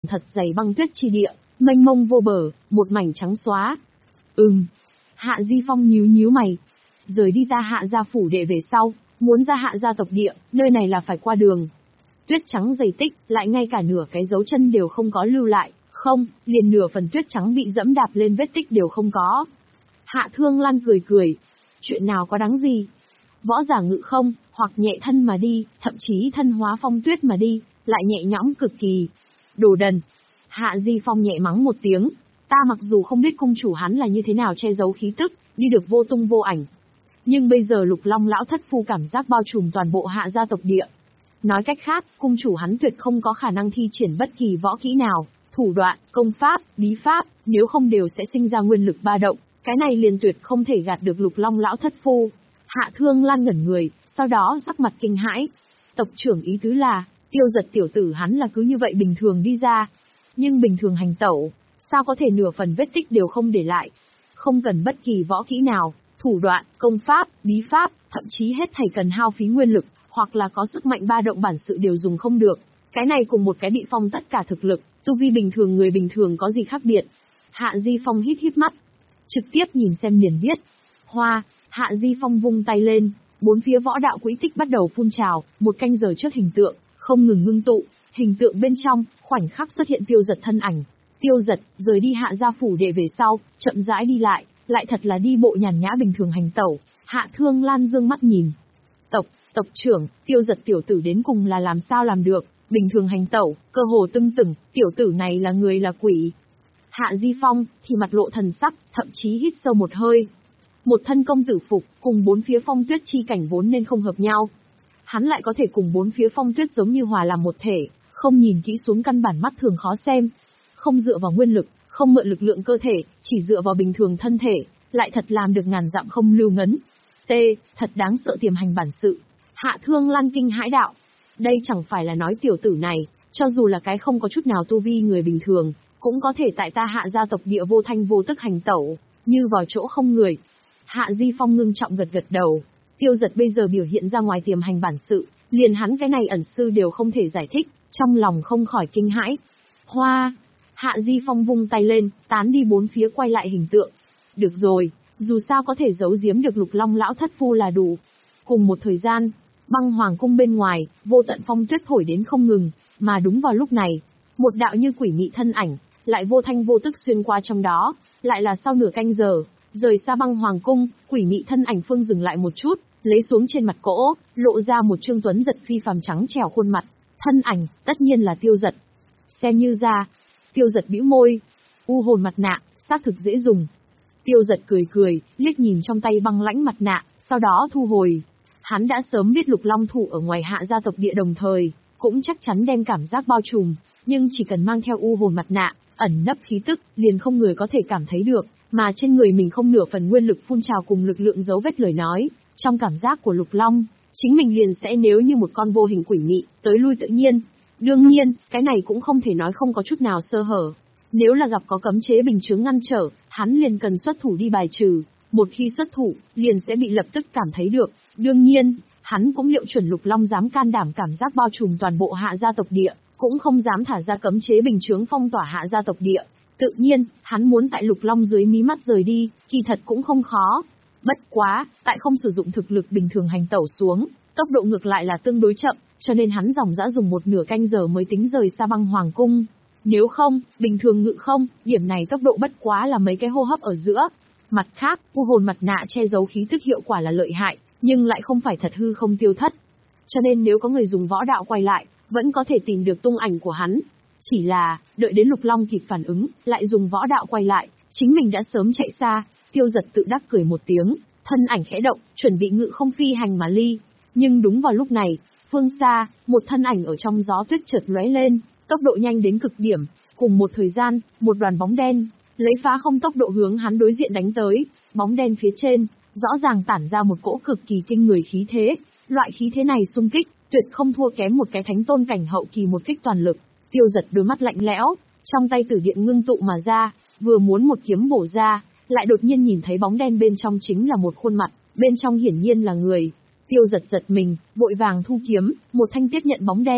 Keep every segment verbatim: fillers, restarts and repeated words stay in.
thật dày băng tuyết chi địa, mênh mông vô bờ, một mảnh trắng xóa. Ừm. Hạ Di Phong nhíu nhíu mày. Rời đi ta Hạ gia phủ đệ về sau, muốn ra Hạ gia tộc địa, nơi này là phải qua đường. Tuyết trắng dày tích, lại ngay cả nửa cái dấu chân đều không có lưu lại, không, liền nửa phần tuyết trắng bị dẫm đạp lên vết tích đều không có. Hạ Thương Lan cười cười. Chuyện nào có đáng gì? Võ giả ngự không, hoặc nhẹ thân mà đi, thậm chí thân hóa phong tuyết mà đi, lại nhẹ nhõm cực kỳ. Đồ đần. Hạ Di Phong nhẹ mắng một tiếng. Ta mặc dù không biết cung chủ hắn là như thế nào che giấu khí tức, đi được vô tung vô ảnh. Nhưng bây giờ Lục Long lão thất phu cảm giác bao trùm toàn bộ Hạ gia tộc địa. Nói cách khác, cung chủ hắn tuyệt không có khả năng thi triển bất kỳ võ kỹ nào, thủ đoạn, công pháp, bí pháp, nếu không đều sẽ sinh ra nguyên lực ba động, cái này liền tuyệt không thể gạt được Lục Long lão thất phu. Hạ Thương Lan ngẩn người, sau đó sắc mặt kinh hãi. Tộc trưởng ý tứ là, Tiêu Giật tiểu tử hắn là cứ như vậy bình thường đi ra, nhưng bình thường hành tẩu, sao có thể nửa phần vết tích đều không để lại, không cần bất kỳ võ kỹ nào, thủ đoạn, công pháp, bí pháp, thậm chí hết thảy cần hao phí nguyên lực, hoặc là có sức mạnh ba động bản sự đều dùng không được. Cái này cùng một cái bị phong tất cả thực lực, tu vi bình thường người bình thường có gì khác biệt? Hạ Di Phong hít hít mắt, trực tiếp nhìn xem liền biết. Hoa, Hạ Di Phong vung tay lên, bốn phía võ đạo quỹ tích bắt đầu phun trào, một canh giờ trước hình tượng, không ngừng ngưng tụ, hình tượng bên trong, khoảnh khắc xuất hiện Tiêu Giật thân ảnh. Tiêu Giật, rời đi Hạ gia phủ để về sau, chậm rãi đi lại, lại thật là đi bộ nhàn nhã bình thường hành tẩu. Hạ Thương Lan dương mắt nhìn. Tộc, tộc trưởng, Tiêu Giật tiểu tử đến cùng là làm sao làm được, bình thường hành tẩu, cơ hồ tưng tửng, tiểu tử này là người là quỷ. Hạ Di Phong, thì mặt lộ thần sắc, thậm chí hít sâu một hơi. Một thân công tử phục, cùng bốn phía phong tuyết chi cảnh vốn nên không hợp nhau. Hắn lại có thể cùng bốn phía phong tuyết giống như hòa làm một thể, không nhìn kỹ xuống căn bản mắt thường khó xem. Không dựa vào nguyên lực, không mượn lực lượng cơ thể, chỉ dựa vào bình thường thân thể, lại thật làm được ngàn dặm không lưu ngấn. T, thật đáng sợ tiềm hành bản sự. Hạ Thương Lan kinh hãi đạo. Đây chẳng phải là nói tiểu tử này, cho dù là cái không có chút nào tu vi người bình thường, cũng có thể tại ta Hạ gia tộc địa vô thanh vô tức hành tẩu, như vào chỗ không người. Hạ Di Phong ngưng trọng gật gật đầu. Tiêu Giật bây giờ biểu hiện ra ngoài tiềm hành bản sự, liền hắn cái này ẩn sư đều không thể giải thích, trong lòng không khỏi kinh hãi. Hoa! Hạ Di Phong vung tay lên, tán đi bốn phía quay lại hình tượng. Được rồi, dù sao có thể giấu giếm được Lục Long lão thất phu là đủ. Cùng một thời gian, băng hoàng cung bên ngoài, vô tận phong tuyết thổi đến không ngừng, mà đúng vào lúc này, một đạo như quỷ mị thân ảnh, lại vô thanh vô tức xuyên qua trong đó, lại là sau nửa canh giờ, rời xa băng hoàng cung, quỷ mị thân ảnh phương dừng lại một chút, lấy xuống trên mặt cỗ, lộ ra một trương tuấn giật phi phàm trắng trẻo khuôn mặt, thân ảnh, tất nhiên là Tiêu Giật. Xem như ra, Tiêu Giật bĩu môi, u hồn mặt nạ, xác thực dễ dùng. Tiêu Giật cười cười, liếc nhìn trong tay băng lãnh mặt nạ, sau đó thu hồi. Hắn đã sớm biết Lục Long thủ ở ngoài Hạ gia tộc địa đồng thời, cũng chắc chắn đem cảm giác bao trùm, nhưng chỉ cần mang theo u hồn mặt nạ, ẩn nấp khí tức, liền không người có thể cảm thấy được, mà trên người mình không nửa phần nguyên lực phun trào cùng lực lượng dấu vết lời nói, trong cảm giác của Lục Long, chính mình liền sẽ nếu như một con vô hình quỷ mị, tới lui tự nhiên. Đương nhiên, cái này cũng không thể nói không có chút nào sơ hở. Nếu là gặp có cấm chế bình chướng ngăn trở, hắn liền cần xuất thủ đi bài trừ, một khi xuất thủ, liền sẽ bị lập tức cảm thấy được. Đương nhiên, hắn cũng liệu chuẩn Lục Long dám can đảm cảm giác bao trùm toàn bộ Hạ gia tộc địa, cũng không dám thả ra cấm chế bình chướng phong tỏa Hạ gia tộc địa. Tự nhiên, hắn muốn tại Lục Long dưới mí mắt rời đi, kỳ thật cũng không khó. Bất quá, tại không sử dụng thực lực bình thường hành tẩu xuống, tốc độ ngược lại là tương đối chậm, cho nên hắn dòng dã dùng một nửa canh giờ mới tính rời xa băng hoàng cung. Nếu không, bình thường ngự không, điểm này tốc độ bất quá là mấy cái hô hấp ở giữa. Mặt khác, u hồn mặt nạ che giấu khí tức hiệu quả là lợi hại, nhưng lại không phải thật hư không tiêu thất. Cho nên nếu có người dùng võ đạo quay lại, vẫn có thể tìm được tung ảnh của hắn. Chỉ là, đợi đến Lục Long kịp phản ứng, lại dùng võ đạo quay lại, chính mình đã sớm chạy xa. Tiêu Giật tự đắc cười một tiếng, thân ảnh khẽ động, chuẩn bị ngự không phi hành mà ly. Nhưng đúng vào lúc này, phương xa, một thân ảnh ở trong gió tuyết chợt lóe lên, tốc độ nhanh đến cực điểm. Cùng một thời gian, một đoàn bóng đen, lấy phá không tốc độ hướng hắn đối diện đánh tới. Bóng đen phía trên, rõ ràng tản ra một cỗ cực kỳ kinh người khí thế. Loại khí thế này xung kích, tuyệt không thua kém một cái thánh tôn cảnh hậu kỳ một kích toàn lực. Tiêu Giật đôi mắt lạnh lẽo, trong tay tử điện ngưng tụ mà ra, vừa muốn một kiếm bổ ra, lại đột nhiên nhìn thấy bóng đen bên trong chính là một khuôn mặt, bên trong hiển nhiên là người. Tiêu Giật giật mình, vội vàng thu kiếm, một thanh tiếp nhận bóng đen.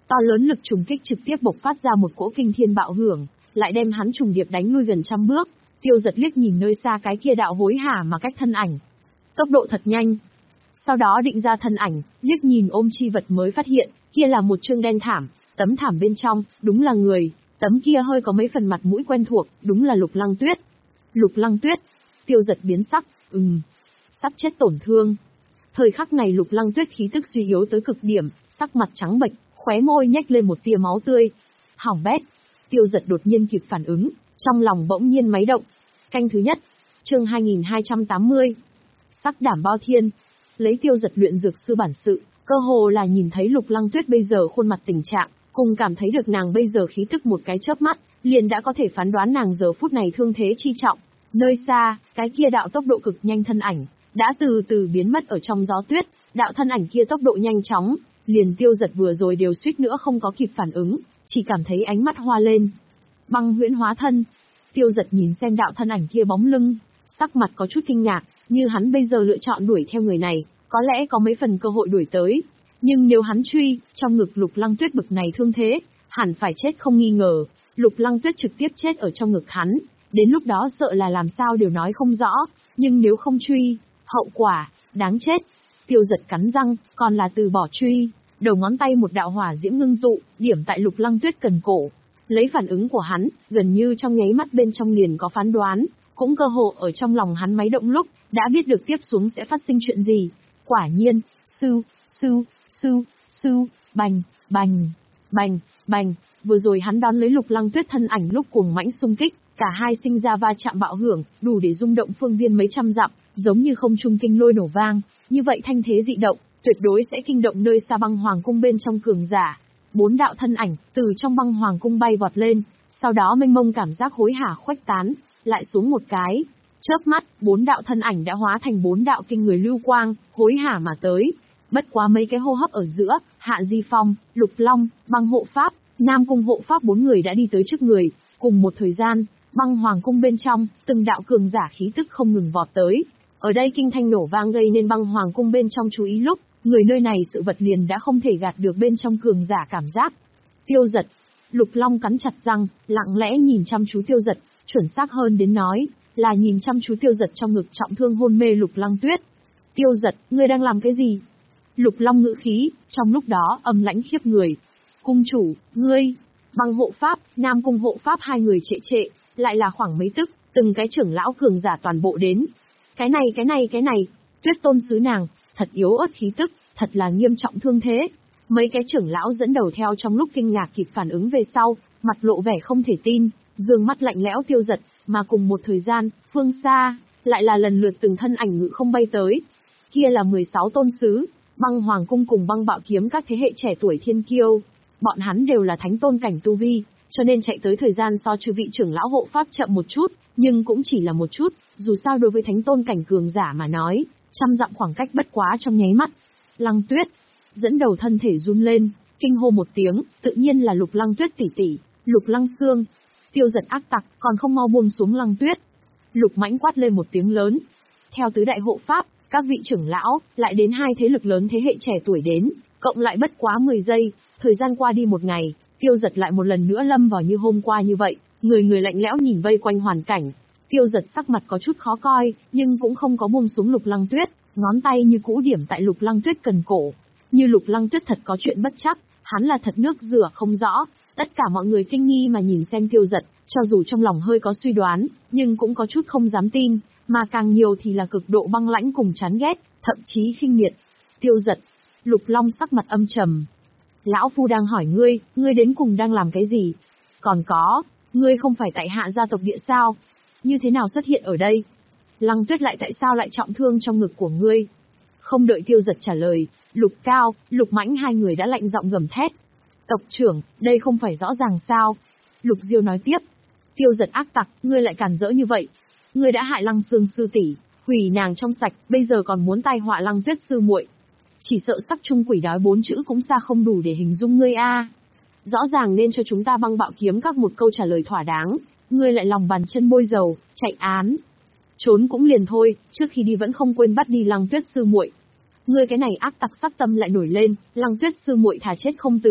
To lớn lực trùng kích trực tiếp bộc phát ra một cỗ kinh thiên bạo hưởng, lại đem hắn trùng điệp đánh lui gần trăm bước. Tiêu Giật liếc nhìn nơi xa cái kia đạo hối hả mà cách thân ảnh. Tốc độ thật nhanh. Sau đó định ra thân ảnh, liếc nhìn ôm chi vật mới phát hiện, kia là một chương đen thảm, tấm thảm bên trong, đúng là người, tấm kia hơi có mấy phần mặt mũi quen thuộc, đúng là Lục Lăng Tuyết. Lục Lăng Tuyết. Tiêu Giật biến sắc, ừm, sắp chết tổn thương. Thời khắc này Lục Lăng Tuyết khí tức suy yếu tới cực điểm, sắc mặt trắng bệch, khóe môi nhếch lên một tia máu tươi. Hỏng bét. Tiêu Giật đột nhiên kịp phản ứng, trong lòng bỗng nhiên máy động. Canh thứ nhất, chương hai nghìn hai trăm tám mươi. Sắc đảm bao thiên. Lấy Tiêu Giật luyện dược sư bản sự, cơ hồ là nhìn thấy Lục Lăng Tuyết bây giờ khuôn mặt tình trạng, cùng cảm thấy được nàng bây giờ khí tức một cái chớp mắt, liền đã có thể phán đoán nàng giờ phút này thương thế chi trọng. Nơi xa, cái kia đạo tốc độ cực nhanh thân ảnh, đã từ từ biến mất ở trong gió tuyết, đạo thân ảnh kia tốc độ nhanh chóng, liền Tiêu Giật vừa rồi đều suýt nữa không có kịp phản ứng, chỉ cảm thấy ánh mắt hoa lên. Băng huyễn hóa thân. Tiêu Giật nhìn xem đạo thân ảnh kia bóng lưng, sắc mặt có chút kinh ngạc, như hắn bây giờ lựa chọn đuổi theo người này, có lẽ có mấy phần cơ hội đuổi tới. Nhưng nếu hắn truy, trong ngực Lục Lăng Tuyết bực này thương thế, hẳn phải chết không nghi ngờ. Lục Lăng Tuyết trực tiếp chết ở trong ngực hắn, đến lúc đó sợ là làm sao đều nói không rõ, nhưng nếu không truy, hậu quả, đáng chết. Tiêu Giật cắn răng, còn là từ bỏ truy, đầu ngón tay một đạo hỏa diễm ngưng tụ, điểm tại Lục Lăng Tuyết cần cổ. Lấy phản ứng của hắn, gần như trong nháy mắt bên trong liền có phán đoán, cũng cơ hồ ở trong lòng hắn máy động lúc, đã biết được tiếp xuống sẽ phát sinh chuyện gì. Quả nhiên, sư, sư, sư, sư, bành, bành, bành, bành, vừa rồi hắn đón lấy Lục Lăng Tuyết thân ảnh lúc cuồng mãnh xung kích, cả hai sinh ra va chạm bạo hưởng, đủ để rung động phương viên mấy trăm dặm, giống như không trung kinh lôi nổ vang, như vậy thanh thế dị động, tuyệt đối sẽ kinh động nơi xa băng hoàng cung bên trong cường giả. Bốn đạo thân ảnh từ trong băng hoàng cung bay vọt lên, sau đó mênh mông cảm giác hối hả khuếch tán, lại xuống một cái. Chớp mắt, bốn đạo thân ảnh đã hóa thành bốn đạo kinh người lưu quang, hối hả mà tới. Bất quá mấy cái hô hấp ở giữa, Hạ Di Phong, Lục Long, băng hộ pháp, Nam Cung hộ pháp bốn người đã đi tới trước người. Cùng một thời gian, băng hoàng cung bên trong, từng đạo cường giả khí tức không ngừng vọt tới. Ở đây kinh thanh nổ vang gây nên băng hoàng cung bên trong chú ý lúc, người nơi này sự vật liền đã không thể gạt được bên trong cường giả cảm giác. Tiêu Giật. Lục Long cắn chặt răng, lặng lẽ nhìn chăm chú Tiêu Giật, chuẩn xác hơn đến nói, là nhìn chăm chú Tiêu Giật trong ngực trọng thương hôn mê Lục Lăng Tuyết. Tiêu Giật, ngươi đang làm cái gì? Lục Long ngữ khí, trong lúc đó âm lãnh khiếp người. Cung chủ, ngươi, băng hộ pháp, Nam Cung hộ pháp hai người trệ trệ, lại là khoảng mấy tức, từng cái trưởng lão cường giả toàn bộ đến. Cái này cái này cái này, Tuyết tôn sứ nàng, thật yếu ớt khí tức, thật là nghiêm trọng thương thế. Mấy cái trưởng lão dẫn đầu theo trong lúc kinh ngạc kịp phản ứng về sau, mặt lộ vẻ không thể tin, dương mắt lạnh lẽo Tiêu Giật, mà cùng một thời gian, phương xa, lại là lần lượt từng thân ảnh ngự không bay tới. Kia là mười sáu tôn sứ, băng hoàng cung cùng băng bạo kiếm các thế hệ trẻ tuổi thiên kiêu. Bọn hắn đều là thánh tôn cảnh tu vi, cho nên chạy tới thời gian so chư vị trưởng lão hộ pháp chậm một chút, nhưng cũng chỉ là một chút, dù sao đối với thánh tôn cảnh cường giả mà nói, trăm dặm khoảng cách bất quá trong nháy mắt. Lăng Tuyết, dẫn đầu thân thể run lên, kinh hô một tiếng, tự nhiên là Lục Lăng Tuyết tỷ tỷ, Lục Lăng Xương. Tiêu Giật ác tặc, còn không mau buông xuống Lăng Tuyết. Lục Mãnh quát lên một tiếng lớn. Theo tứ đại hộ pháp, các vị trưởng lão, lại đến hai thế lực lớn thế hệ trẻ tuổi đến, cộng lại bất quá mười giây, thời gian qua đi một ngày, Tiêu Giật lại một lần nữa lâm vào như hôm qua như vậy, người người lạnh lẽo nhìn vây quanh hoàn cảnh. Tiêu Giật sắc mặt có chút khó coi, nhưng cũng không có buông xuống Lục Lăng Tuyết, ngón tay như cũ điểm tại Lục Lăng Tuyết cần cổ. Như Lục Lăng Tuyết thật có chuyện bất chắc, hắn là thật nước rửa không rõ, tất cả mọi người kinh nghi mà nhìn xem Tiêu Giật, cho dù trong lòng hơi có suy đoán, nhưng cũng có chút không dám tin, mà càng nhiều thì là cực độ băng lãnh cùng chán ghét, thậm chí khinh miệt. Tiêu Giật. Lục Long sắc mặt âm trầm. Lão phu đang hỏi ngươi, ngươi đến cùng đang làm cái gì? Còn có, ngươi không phải tại Hạ gia tộc địa sao? Như thế nào xuất hiện ở đây? Lăng Tuyết lại tại sao lại trọng thương trong ngực của ngươi? Không đợi Tiêu Giật trả lời, Lục Cao, Lục Mãnh hai người đã lạnh giọng gầm thét. Tộc trưởng, đây không phải rõ ràng sao? Lục Diêu nói tiếp. Tiêu Giật ác tặc, ngươi lại cản rỡ như vậy. Ngươi đã hại Lăng Xương sư tỷ, hủy nàng trong sạch, bây giờ còn muốn tai họa Lăng Tuyết sư muội. Chỉ sợ sắc chung quỷ đói bốn chữ cũng xa không đủ để hình dung ngươi a. Rõ ràng nên cho chúng ta băng bạo kiếm các một câu trả lời thỏa đáng, ngươi lại lòng bàn chân bôi dầu, chạy án. Trốn cũng liền thôi, trước khi đi vẫn không quên bắt đi Lăng Tuyết sư muội. Ngươi cái này ác tặc sắc tâm lại nổi lên, Lăng Tuyết sư muội thà chết không từ,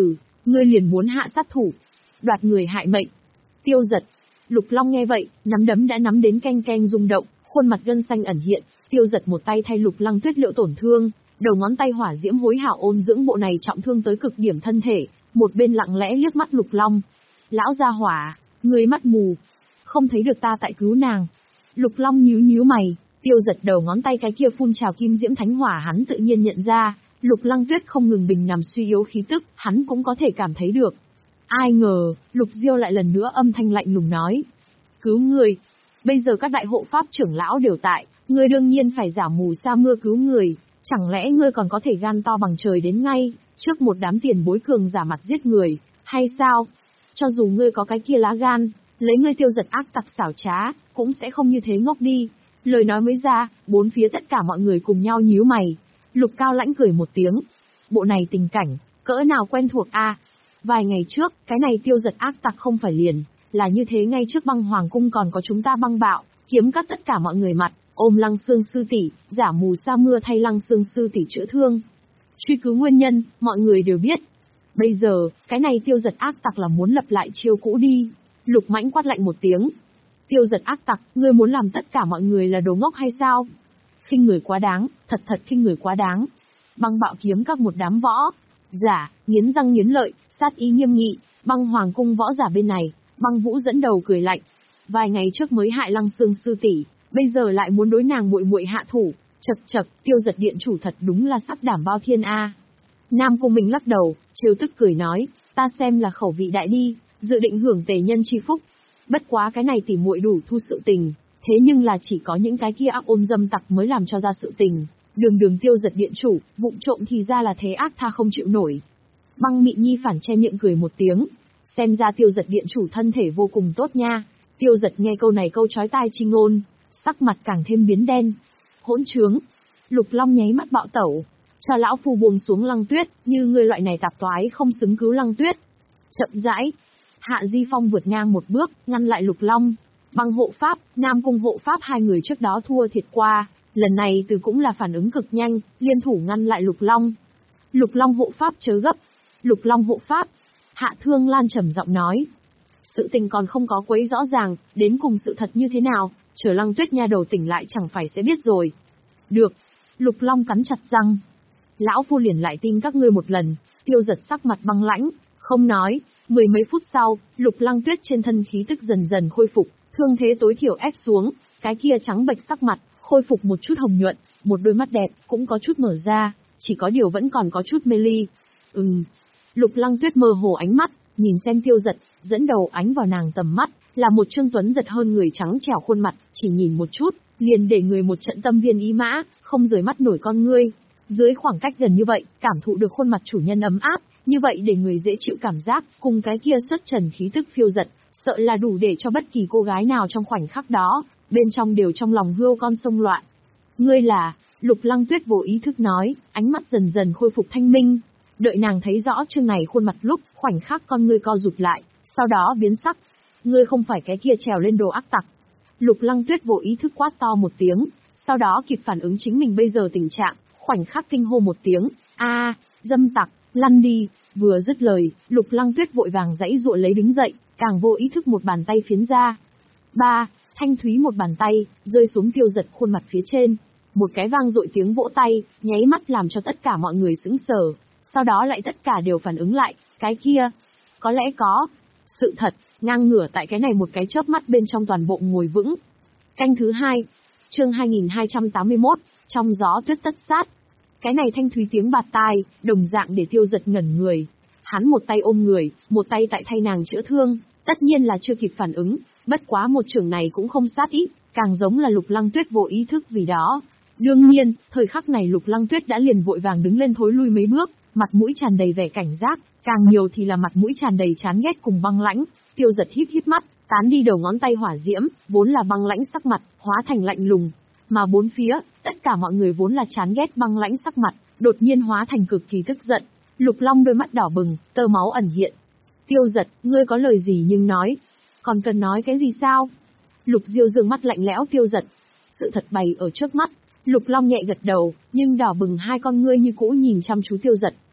ngươi liền muốn hạ sát thủ, đoạt người hại mệnh. Tiêu Giật. Lục Long nghe vậy, nắm đấm đã nắm đến keng keng rung động, khuôn mặt gân xanh ẩn hiện. Tiêu Giật một tay thay Lục Lăng Tuyết liệu tổn thương, đầu ngón tay hỏa diễm hối hảo ôn dưỡng bộ này trọng thương tới cực điểm thân thể, một bên lặng lẽ liếc mắt Lục Long. Lão gia hỏa, ngươi mắt mù, không thấy được ta tại cứu nàng. Lục Long nhíu nhíu mày, Tiêu Giật đầu ngón tay cái kia phun trào kim diễm thánh hỏa hắn tự nhiên nhận ra, Lục Lăng Tuyết không ngừng bình nằm suy yếu khí tức, hắn cũng có thể cảm thấy được. Ai ngờ, Lục Diêu lại lần nữa âm thanh lạnh lùng nói. Cứu người. Bây giờ các đại hộ pháp trưởng lão đều tại, ngươi đương nhiên phải giả mù sa mưa cứu người, chẳng lẽ ngươi còn có thể gan to bằng trời đến ngay, trước một đám tiền bối cường giả mặt giết người, hay sao? Cho dù ngươi có cái kia lá gan, lấy ngươi Tiêu Giật ác tặc xảo trá, cũng sẽ không như thế ngốc đi. Lời nói mới ra, bốn phía tất cả mọi người cùng nhau nhíu mày. Lục Cao Lãnh cười một tiếng. Bộ này tình cảnh, cỡ nào quen thuộc a? Vài ngày trước, cái này Tiêu Giật ác tặc không phải liền, là như thế ngay trước băng hoàng cung còn có chúng ta băng bạo, kiếm cắt tất cả mọi người mặt, ôm Lăng Xương sư tỷ, giả mù sa mưa thay Lăng Xương sư tỷ chữa thương. Truy cứu nguyên nhân, mọi người đều biết. Bây giờ, cái này Tiêu Giật ác tặc là muốn lập lại chiêu cũ đi. Lục Mãnh quát lạnh một tiếng. Tiêu Giật ác tặc, ngươi muốn làm tất cả mọi người là đồ ngốc hay sao? Khinh người quá đáng, thật thật khinh người quá đáng. Băng bạo kiếm các một đám võ giả, nghiến răng nghiến lợi, sát ý nghiêm nghị. Băng hoàng cung võ giả bên này, Băng Vũ dẫn đầu cười lạnh. Vài ngày trước mới hại Lăng Xương sư tỷ, bây giờ lại muốn đối nàng muội muội hạ thủ, chậc chậc, Tiêu Giật điện chủ thật đúng là sắc đảm bao thiên a. Nam Cung Minh lắc đầu, trêu tức cười nói, ta xem là khẩu vị đại đi, dự định hưởng tề nhân chi phúc. Bất quá cái này tỉ muội đủ thu sự tình, thế nhưng là chỉ có những cái kia ác ôn dâm tặc mới làm cho ra sự tình. Đường đường Tiêu Giật điện chủ, vụng trộm thì ra là thế ác tha không chịu nổi. Băng Mị Nhi phản che miệng cười một tiếng, xem ra Tiêu Giật điện chủ thân thể vô cùng tốt nha. Tiêu Giật nghe câu này câu chói tai chi ngôn, sắc mặt càng thêm biến đen. Hỗn trướng. Lục Long nháy mắt bạo tẩu, cho lão phu buông xuống Lăng Tuyết, như người loại này tạp toái không xứng cứu Lăng Tuyết. Chậm rãi, Hạ Di Phong vượt ngang một bước, ngăn lại Lục Long. Băng hộ pháp, Nam Cung hộ pháp hai người trước đó thua thiệt qua, lần này từ cũng là phản ứng cực nhanh, liên thủ ngăn lại Lục Long. Lục Long hộ pháp chớ gấp. Lục Long hộ pháp. Hạ Thương Lan trầm giọng nói. Sự tình còn không có quấy rõ ràng, đến cùng sự thật như thế nào, chờ Lăng Tuyết nha đầu tỉnh lại chẳng phải sẽ biết rồi. Được. Lục Long cắn chặt răng. Lão phu liền lại tin các ngươi một lần. Tiêu Giật sắc mặt băng lãnh, không nói. Mười mấy phút sau, Lục Lăng Tuyết trên thân khí tức dần dần khôi phục, thương thế tối thiểu ép xuống, cái kia trắng bệch sắc mặt, khôi phục một chút hồng nhuận, một đôi mắt đẹp cũng có chút mở ra, chỉ có điều vẫn còn có chút mê ly. Ừm. Lục Lăng Tuyết mơ hồ ánh mắt, nhìn xem Tiêu Giật, dẫn đầu ánh vào nàng tầm mắt, là một Trương Tuấn giật hơn người trắng trẻo khuôn mặt, chỉ nhìn một chút, liền để người một trận tâm viên ý mã, không rời mắt nổi con ngươi. Dưới khoảng cách gần như vậy, cảm thụ được khuôn mặt chủ nhân ấm áp, như vậy để người dễ chịu cảm giác, cùng cái kia xuất trần khí tức phiêu giật, sợ là đủ để cho bất kỳ cô gái nào trong khoảnh khắc đó, bên trong đều trong lòng hươu con sông loạn. Ngươi là, Lục Lăng Tuyết vô ý thức nói, ánh mắt dần dần khôi phục thanh minh. Đợi nàng thấy rõ chương này khuôn mặt lúc, khoảnh khắc con ngươi co rụt lại, sau đó biến sắc. Ngươi không phải cái kia trèo lên đồ ác tặc. Lục Lăng Tuyết vô ý thức quát to một tiếng, sau đó kịp phản ứng chính mình bây giờ tình trạng, khoảnh khắc kinh hô một tiếng, a, dâm tặc, lăn đi. Vừa dứt lời, Lục Lăng Tuyết vội vàng giãy giụa lấy đứng dậy, càng vô ý thức một bàn tay phiến ra. Ba, thanh thúy một bàn tay, rơi xuống Tiêu Giật khuôn mặt phía trên. Một cái vang dội tiếng vỗ tay, nháy mắt làm cho tất cả mọi người sững sờ. Sau đó lại tất cả đều phản ứng lại, cái kia, có lẽ có. Sự thật, ngang ngửa tại cái này một cái chớp mắt bên trong toàn bộ ngồi vững. Canh thứ hai, chương hai nghìn hai trăm tám mươi mốt, trong gió tuyết tất sát. Cái này thanh thúy tiếng bạt tai, đồng dạng để Tiêu Giật ngẩn người. Hắn một tay ôm người, một tay tại thay nàng chữa thương, tất nhiên là chưa kịp phản ứng, bất quá một trường này cũng không sát ít, càng giống là Lục Lăng Tuyết vô ý thức vì đó. Đương nhiên, thời khắc này Lục Lăng Tuyết đã liền vội vàng đứng lên thối lui mấy bước, mặt mũi tràn đầy vẻ cảnh giác, càng nhiều thì là mặt mũi tràn đầy chán ghét cùng băng lãnh. Tiêu Giật híp híp mắt, tán đi đầu ngón tay hỏa diễm, vốn là băng lãnh sắc mặt, hóa thành lạnh lùng. Mà bốn phía, tất cả mọi người vốn là chán ghét băng lãnh sắc mặt, đột nhiên hóa thành cực kỳ tức giận. Lục Long đôi mắt đỏ bừng, tơ máu ẩn hiện. Tiêu Giật, ngươi có lời gì nhưng nói. Còn cần nói cái gì sao? Lục Diêu dương mắt lạnh lẽo Tiêu Giật. Sự thật bày ở trước mắt, Lục Long nhẹ gật đầu, nhưng đỏ bừng hai con ngươi như cũ nhìn chăm chú Tiêu Giật.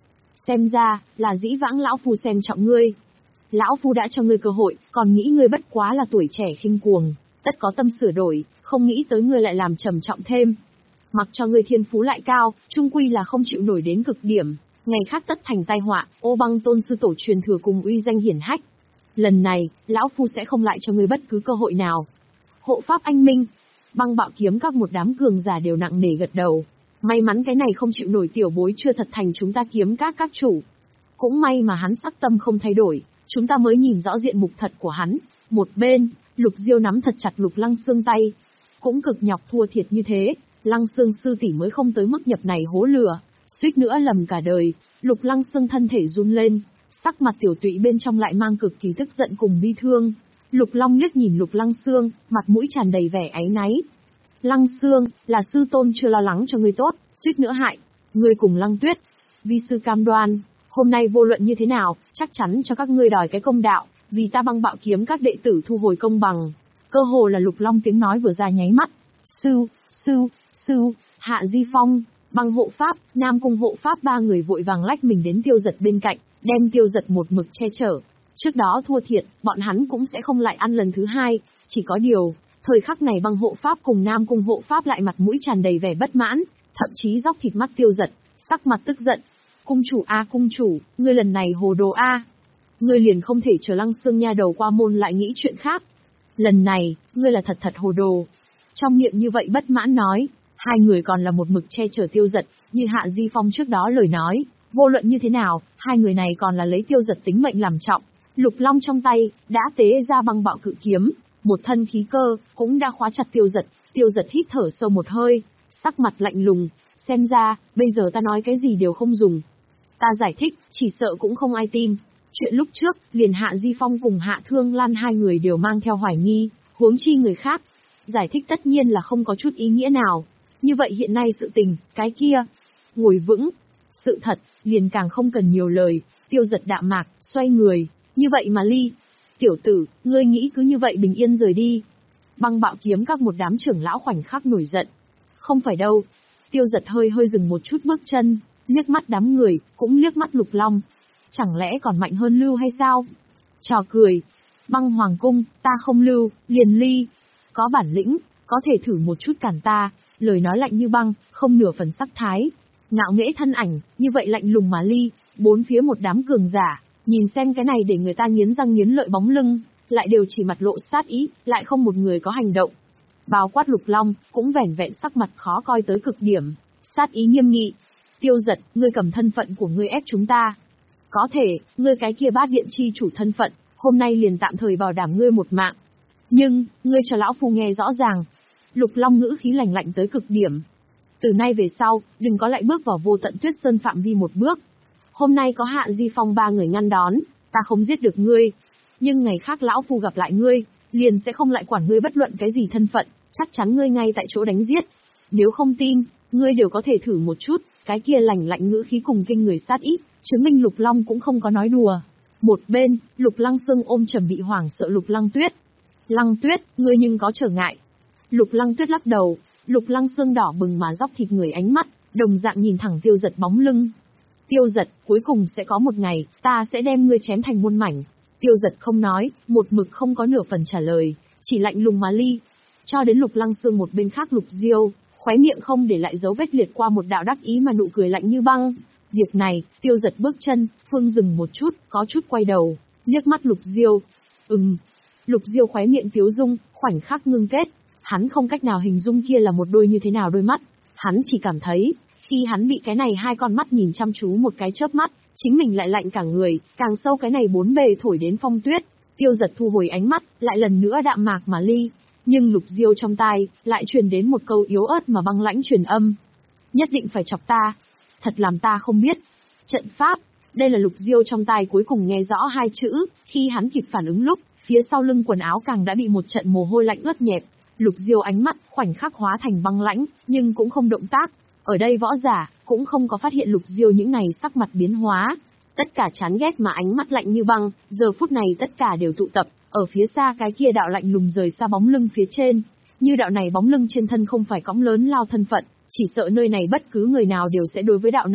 Xem ra, là dĩ vãng lão phu xem trọng ngươi. Lão phu đã cho ngươi cơ hội, còn nghĩ ngươi bất quá là tuổi trẻ khinh cuồng, tất có tâm sửa đổi, không nghĩ tới ngươi lại làm trầm trọng thêm. Mặc cho ngươi thiên phú lại cao, trung quy là không chịu nổi đến cực điểm, ngày khác tất thành tai họa. Ô Băng Tôn sư tổ truyền thừa cùng uy danh hiển hách. Lần này, lão phu sẽ không lại cho ngươi bất cứ cơ hội nào. Hộ pháp anh minh, Băng Bạo Kiếm các một đám cường giả đều nặng nề gật đầu. May mắn cái này không chịu nổi tiểu bối chưa thật thành chúng ta kiếm các các chủ. Cũng may mà hắn sắc tâm không thay đổi, chúng ta mới nhìn rõ diện mục thật của hắn. Một bên, Lục Diêu nắm thật chặt Lục Lăng Xương tay. Cũng cực nhọc thua thiệt như thế, Lăng Xương sư tỷ mới không tới mức nhập này hố lửa, suýt nữa lầm cả đời. Lục Lăng Xương thân thể run lên, sắc mặt tiểu tụy bên trong lại mang cực kỳ tức giận cùng bi thương. Lục Long liếc nhìn Lục Lăng Xương, mặt mũi tràn đầy vẻ áy náy. Lăng Xương, là sư tôn chưa lo lắng cho ngươi tốt, suýt nữa hại ngươi cùng Lăng Tuyết. Vi sư cam đoan, hôm nay vô luận như thế nào, chắc chắn cho các ngươi đòi cái công đạo, vì ta Băng Bạo Kiếm các đệ tử thu hồi công bằng. Cơ hồ là Lục Long tiếng nói vừa ra nháy mắt. Sư, sư, sư, Hạ Di Phong, Băng hộ pháp, Nam Cung hộ pháp ba người vội vàng lách mình đến Tiêu Dật bên cạnh, đem Tiêu Dật một mực che chở. Trước đó thua thiệt, bọn hắn cũng sẽ không lại ăn lần thứ hai, chỉ có điều, thời khắc này Băng hộ pháp cùng Nam Cung hộ pháp lại mặt mũi tràn đầy vẻ bất mãn, thậm chí róc thịt mắt Tiêu Dật, sắc mặt tức giận. Cung chủ a cung chủ, ngươi lần này hồ đồ a. Ngươi liền không thể chờ Lăng Xương nha đầu qua môn lại nghĩ chuyện khác. Lần này, ngươi là thật thật hồ đồ. Trong miệng như vậy bất mãn nói, hai người còn là một mực che chở Tiêu Dật, như Hạ Di Phong trước đó lời nói, vô luận như thế nào, hai người này còn là lấy Tiêu Dật tính mệnh làm trọng. Lục Long trong tay, đã tế ra Băng Bạo Cự Kiếm, một thân khí cơ, cũng đã khóa chặt Tiêu Dật. Tiêu Dật hít thở sâu một hơi, sắc mặt lạnh lùng, xem ra, bây giờ ta nói cái gì đều không dùng. Ta giải thích, chỉ sợ cũng không ai tin. Chuyện lúc trước, liền Hạ Di Phong cùng Hạ Thương Lan hai người đều mang theo hoài nghi, huống chi người khác. Giải thích tất nhiên là không có chút ý nghĩa nào. Như vậy hiện nay sự tình, cái kia, ngồi vững. Sự thật, liền càng không cần nhiều lời. Tiêu Dật đạm mạc, xoay người, như vậy mà ly. Tiểu tử, ngươi nghĩ cứ như vậy bình yên rời đi. Băng Bạo Kiếm các một đám trưởng lão khoảnh khắc nổi giận. Không phải đâu. Tiêu Dật hơi hơi dừng một chút bước chân, liếc mắt đám người, cũng liếc mắt Lục Long. Chẳng lẽ còn mạnh hơn lưu hay sao? Trò cười. Băng Hoàng cung, ta không lưu, liền ly. Có bản lĩnh, có thể thử một chút cản ta. Lời nói lạnh như băng, không nửa phần sắc thái. Ngạo nghễ thân ảnh, như vậy lạnh lùng mà ly. Bốn phía một đám cường giả, nhìn xem cái này để người ta nghiến răng nghiến lợi bóng lưng, lại đều chỉ mặt lộ sát ý, lại không một người có hành động. Bao quát Lục Long, cũng vẻn vẹn sắc mặt khó coi tới cực điểm. Sát ý nghiêm nghị. Tiêu Dật, ngươi cầm thân phận của ngươi ép chúng ta. Có thể, ngươi cái kia bát điện chi chủ thân phận, hôm nay liền tạm thời bảo đảm ngươi một mạng. Nhưng, ngươi cho lão phu nghe rõ ràng. Lục Long ngữ khí lạnh lạnh tới cực điểm. Từ nay về sau, đừng có lại bước vào Vô Tận Tuyết Sơn phạm vi một bước. Hôm nay có Hạ Di Phong ba người ngăn đón, ta không giết được ngươi. Nhưng ngày khác lão phu gặp lại ngươi, liền sẽ không lại quản ngươi bất luận cái gì thân phận, chắc chắn ngươi ngay tại chỗ đánh giết. Nếu không tin, ngươi đều có thể thử một chút, cái kia lạnh lạnh ngữ khí cùng kinh người sát ý, chứng minh Lục Long cũng không có nói đùa. Một bên, Lục Lăng Xương ôm trầm bị hoảng sợ Lục Lăng Tuyết. Lăng Tuyết, ngươi nhưng có trở ngại. Lục Lăng Tuyết lắc đầu, Lục Lăng Xương đỏ bừng mà dóc thịt người ánh mắt, đồng dạng nhìn thẳng Tiêu Dật bóng lưng. Tiêu Dật, cuối cùng sẽ có một ngày, ta sẽ đem ngươi chém thành muôn mảnh. Tiêu Dật không nói, một mực không có nửa phần trả lời, chỉ lạnh lùng mà ly. Cho đến Lục Lăng Xương một bên khác Lục Diêu, khóe miệng không để lại dấu vết liệt qua một đạo đắc ý mà nụ cười lạnh như băng. Việc này, Tiêu Dật bước chân, phương dừng một chút, có chút quay đầu, liếc mắt Lục Diêu. Ừm. Lục Diêu khóe miệng tiếu dung, khoảnh khắc ngưng kết. Hắn không cách nào hình dung kia là một đôi như thế nào đôi mắt. Hắn chỉ cảm thấy, khi hắn bị cái này hai con mắt nhìn chăm chú một cái chớp mắt, chính mình lại lạnh cả người, càng sâu cái này bốn bề thổi đến phong tuyết. Tiêu Dật thu hồi ánh mắt, lại lần nữa đạm mạc mà ly. Nhưng Lục Diêu trong tai, lại truyền đến một câu yếu ớt mà băng lãnh truyền âm. Nhất định phải chọc ta. Thật làm ta không biết. Trận pháp. Đây là Lục Diêu trong tai cuối cùng nghe rõ hai chữ, khi hắn kịp phản ứng lúc, phía sau lưng quần áo càng đã bị một trận mồ hôi lạnh ướt nhẹp. Lục Diêu ánh mắt, khoảnh khắc hóa thành băng lãnh, nhưng cũng không động tác. Ở đây võ giả, cũng không có phát hiện Lục Diêu những ngày sắc mặt biến hóa. Tất cả chán ghét mà ánh mắt lạnh như băng, giờ phút này tất cả đều tụ tập, ở phía xa cái kia đạo lạnh lùng rời xa bóng lưng phía trên. Như đạo này bóng lưng trên thân không phải cõng lớn lao thân phận, chỉ sợ nơi này bất cứ người nào đều sẽ đối với đạo này,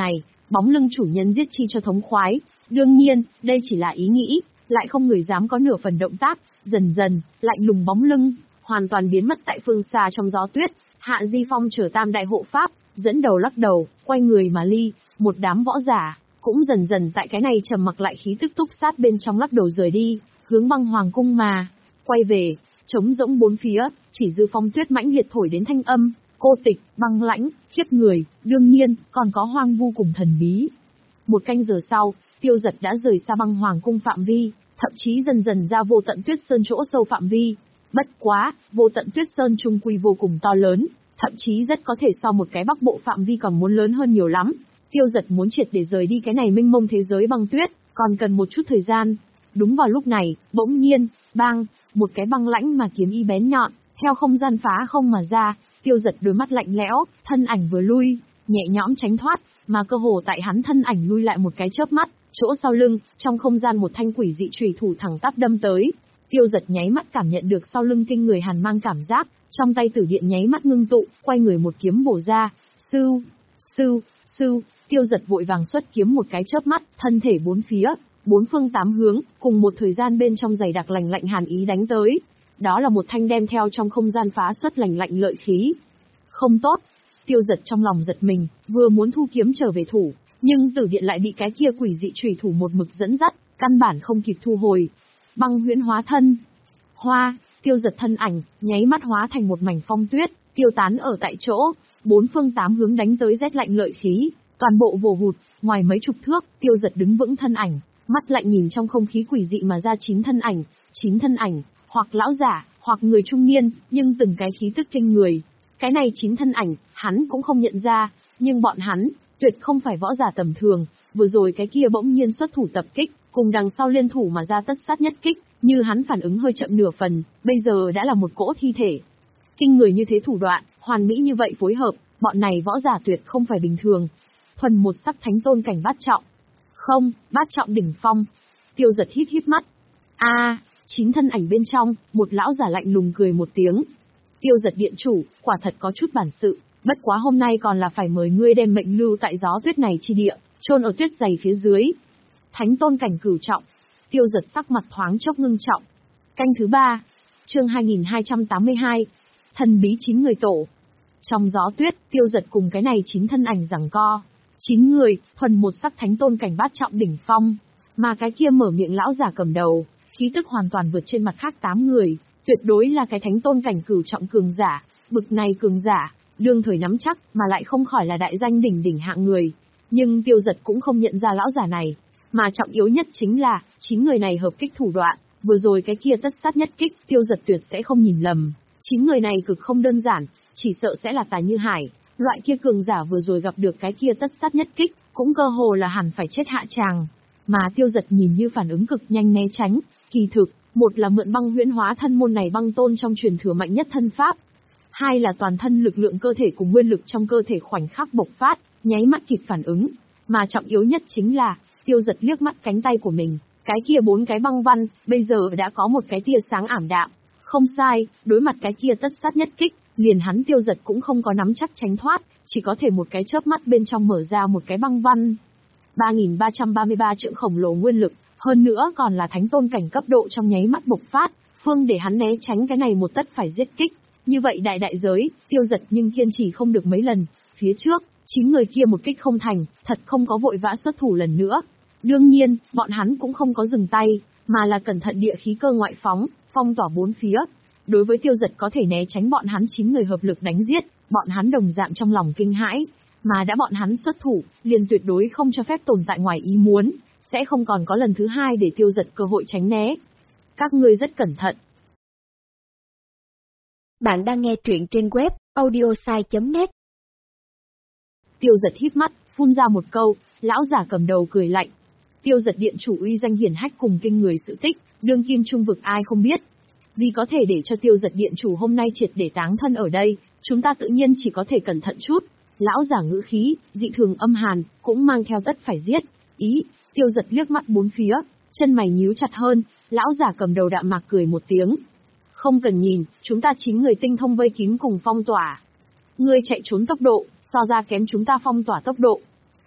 bóng lưng chủ nhân giết chi cho thống khoái. Đương nhiên, đây chỉ là ý nghĩ, lại không người dám có nửa phần động tác, dần dần, lạnh lùng bóng lưng, hoàn toàn biến mất tại phương xa trong gió tuyết. Hạ Di Phong trở tam đại hộ pháp, dẫn đầu lắc đầu, quay người mà ly, một đám võ giả, cũng dần dần tại cái này trầm mặc lại khí tức túc sát bên trong lắc đầu rời đi, hướng băng hoàng cung mà, quay về, trống rỗng bốn phía, chỉ dư phong tuyết mãnh liệt thổi đến thanh âm, cô tịch, băng lãnh, khiếp người, đương nhiên, còn có hoang vu cùng thần bí. Một canh giờ sau, Tiêu Dật đã rời xa băng hoàng cung phạm vi, thậm chí dần dần ra vô tận tuyết sơn chỗ sâu phạm vi. Bất quá, vô tận tuyết sơn trung quy vô cùng to lớn, thậm chí rất có thể so một cái bắc bộ phạm vi còn muốn lớn hơn nhiều lắm. Tiêu Dật muốn triệt để rời đi cái này mênh mông thế giới băng tuyết, còn cần một chút thời gian. Đúng vào lúc này, bỗng nhiên, bang, một cái băng lãnh mà kiếm y bén nhọn, theo không gian phá không mà ra. Tiêu Dật đôi mắt lạnh lẽo, thân ảnh vừa lui, nhẹ nhõm tránh thoát, mà cơ hồ tại hắn thân ảnh lui lại một cái chớp mắt, chỗ sau lưng, trong không gian một thanh quỷ dị chùy thủ thẳng tắp đâm tới. Tiêu Dật nháy mắt cảm nhận được sau lưng kinh người hàn mang cảm giác, trong tay tử điện nháy mắt ngưng tụ, quay người một kiếm bổ ra, sưu, sưu, sưu. Tiêu Dật vội vàng xuất kiếm một cái chớp mắt, thân thể bốn phía, bốn phương tám hướng, cùng một thời gian bên trong dày đặc lạnh lạnh hàn ý đánh tới. Đó là một thanh đem theo trong không gian phá xuất lạnh lạnh lợi khí. Không tốt. Tiêu Dật trong lòng giật mình, vừa muốn thu kiếm trở về thủ, nhưng tử điện lại bị cái kia quỷ dị chùy thủ một mực dẫn dắt, căn bản không kịp thu hồi. Băng huyễn hóa thân. Hoa, Tiêu Dật thân ảnh, nháy mắt hóa thành một mảnh phong tuyết, tiêu tán ở tại chỗ, bốn phương tám hướng đánh tới rét lạnh lợi khí, toàn bộ vồ hụt, ngoài mấy chục thước, Tiêu Dật đứng vững thân ảnh, mắt lạnh nhìn trong không khí quỷ dị mà ra chín thân ảnh, chín thân ảnh, hoặc lão giả, hoặc người trung niên, nhưng từng cái khí tức kinh người. Cái này chín thân ảnh, hắn cũng không nhận ra, nhưng bọn hắn, tuyệt không phải võ giả tầm thường, vừa rồi cái kia bỗng nhiên xuất thủ tập kích, cùng đằng sau liên thủ mà ra tất sát nhất kích, như hắn phản ứng hơi chậm nửa phần, bây giờ đã là một cỗ thi thể. Kinh người như thế thủ đoạn, hoàn mỹ như vậy phối hợp, bọn này võ giả tuyệt không phải bình thường. Thuần một sắc thánh tôn cảnh bát trọng. Không, bát trọng đỉnh phong. Tiêu Dật hít hít mắt. A, à, chín thân ảnh bên trong, một lão giả lạnh lùng cười một tiếng. Tiêu Dật điện chủ, quả thật có chút bản sự, bất quá hôm nay còn là phải mời ngươi đem mệnh lưu tại gió tuyết này chi địa, chôn ở tuyết dày phía dưới. Thánh tôn cảnh cửu trọng. Tiêu Dật sắc mặt thoáng chốc ngưng trọng. Canh thứ ba. Chương hai nghìn hai trăm tám mươi hai. Thần bí chín người tổ. Trong gió tuyết, Tiêu Dật cùng cái này chín thân ảnh giằng co. Chín người, thuần một sắc thánh tôn cảnh bát trọng đỉnh phong. Mà cái kia mở miệng lão giả cầm đầu, khí tức hoàn toàn vượt trên mặt khác tám người, tuyệt đối là cái thánh tôn cảnh cửu trọng cường giả. Bực này cường giả, đương thời nắm chắc, mà lại không khỏi là đại danh đỉnh đỉnh hạng người. Nhưng Tiêu Dật cũng không nhận ra lão giả này. Mà trọng yếu nhất chính là, chín người này hợp kích thủ đoạn, vừa rồi cái kia tất sát nhất kích, Tiêu Dật tuyệt sẽ không nhìn lầm. Chín người này cực không đơn giản, chỉ sợ sẽ là Tài Như Hải, loại kia cường giả vừa rồi gặp được cái kia tất sát nhất kích, cũng cơ hồ là hẳn phải chết hạ tràng. Mà Tiêu Dật nhìn như phản ứng cực nhanh né tránh, kỳ thực, một là mượn băng huyễn hóa thân môn này băng tôn trong truyền thừa mạnh nhất thân pháp, hai là toàn thân lực lượng cơ thể cùng nguyên lực trong cơ thể khoảnh khắc bộc phát, nháy mắt kịp phản ứng, mà trọng yếu nhất chính là Tiêu Dật liếc mắt cánh tay của mình, cái kia bốn cái băng văn, bây giờ đã có một cái tia sáng ảm đạm. Không sai, đối mặt cái kia tất sát nhất kích, liền hắn Tiêu Dật cũng không có nắm chắc tránh thoát, chỉ có thể một cái chớp mắt bên trong mở ra một cái băng văn. ba nghìn ba trăm ba mươi ba trượng khổng lồ nguyên lực, hơn nữa còn là thánh tôn cảnh cấp độ trong nháy mắt bộc phát, phương để hắn né tránh cái này một tất phải giết kích. Như vậy đại đại giới, Tiêu Dật nhưng kiên trì không được mấy lần, phía trước, chín người kia một kích không thành, thật không có vội vã xuất thủ lần nữa. Đương nhiên, bọn hắn cũng không có dừng tay, mà là cẩn thận địa khí cơ ngoại phóng, phong tỏa bốn phía. Đối với Tiêu Dật có thể né tránh bọn hắn chín người hợp lực đánh giết, bọn hắn đồng dạng trong lòng kinh hãi, mà đã bọn hắn xuất thủ, liền tuyệt đối không cho phép tồn tại ngoài ý muốn, sẽ không còn có lần thứ hai để Tiêu Dật cơ hội tránh né. Các ngươi rất cẩn thận. Bạn đang nghe truyện trên web audiosai chấm net. Tiêu Dật híp mắt, phun ra một câu, lão giả cầm đầu cười lạnh. Tiêu Dật điện chủ uy danh hiển hách cùng kinh người sự tích, đương kim trung vực ai không biết. Vì có thể để cho Tiêu Dật điện chủ hôm nay triệt để táng thân ở đây, chúng ta tự nhiên chỉ có thể cẩn thận chút. Lão giả ngữ khí, dị thường âm hàn, cũng mang theo tất phải giết. Ý, Tiêu Dật liếc mắt bốn phía, chân mày nhíu chặt hơn, lão giả cầm đầu đạm mạc cười một tiếng. Không cần nhìn, chúng ta chín người tinh thông vây kín cùng phong tỏa. Ngươi chạy trốn tốc độ, so ra kém chúng ta phong tỏa tốc độ.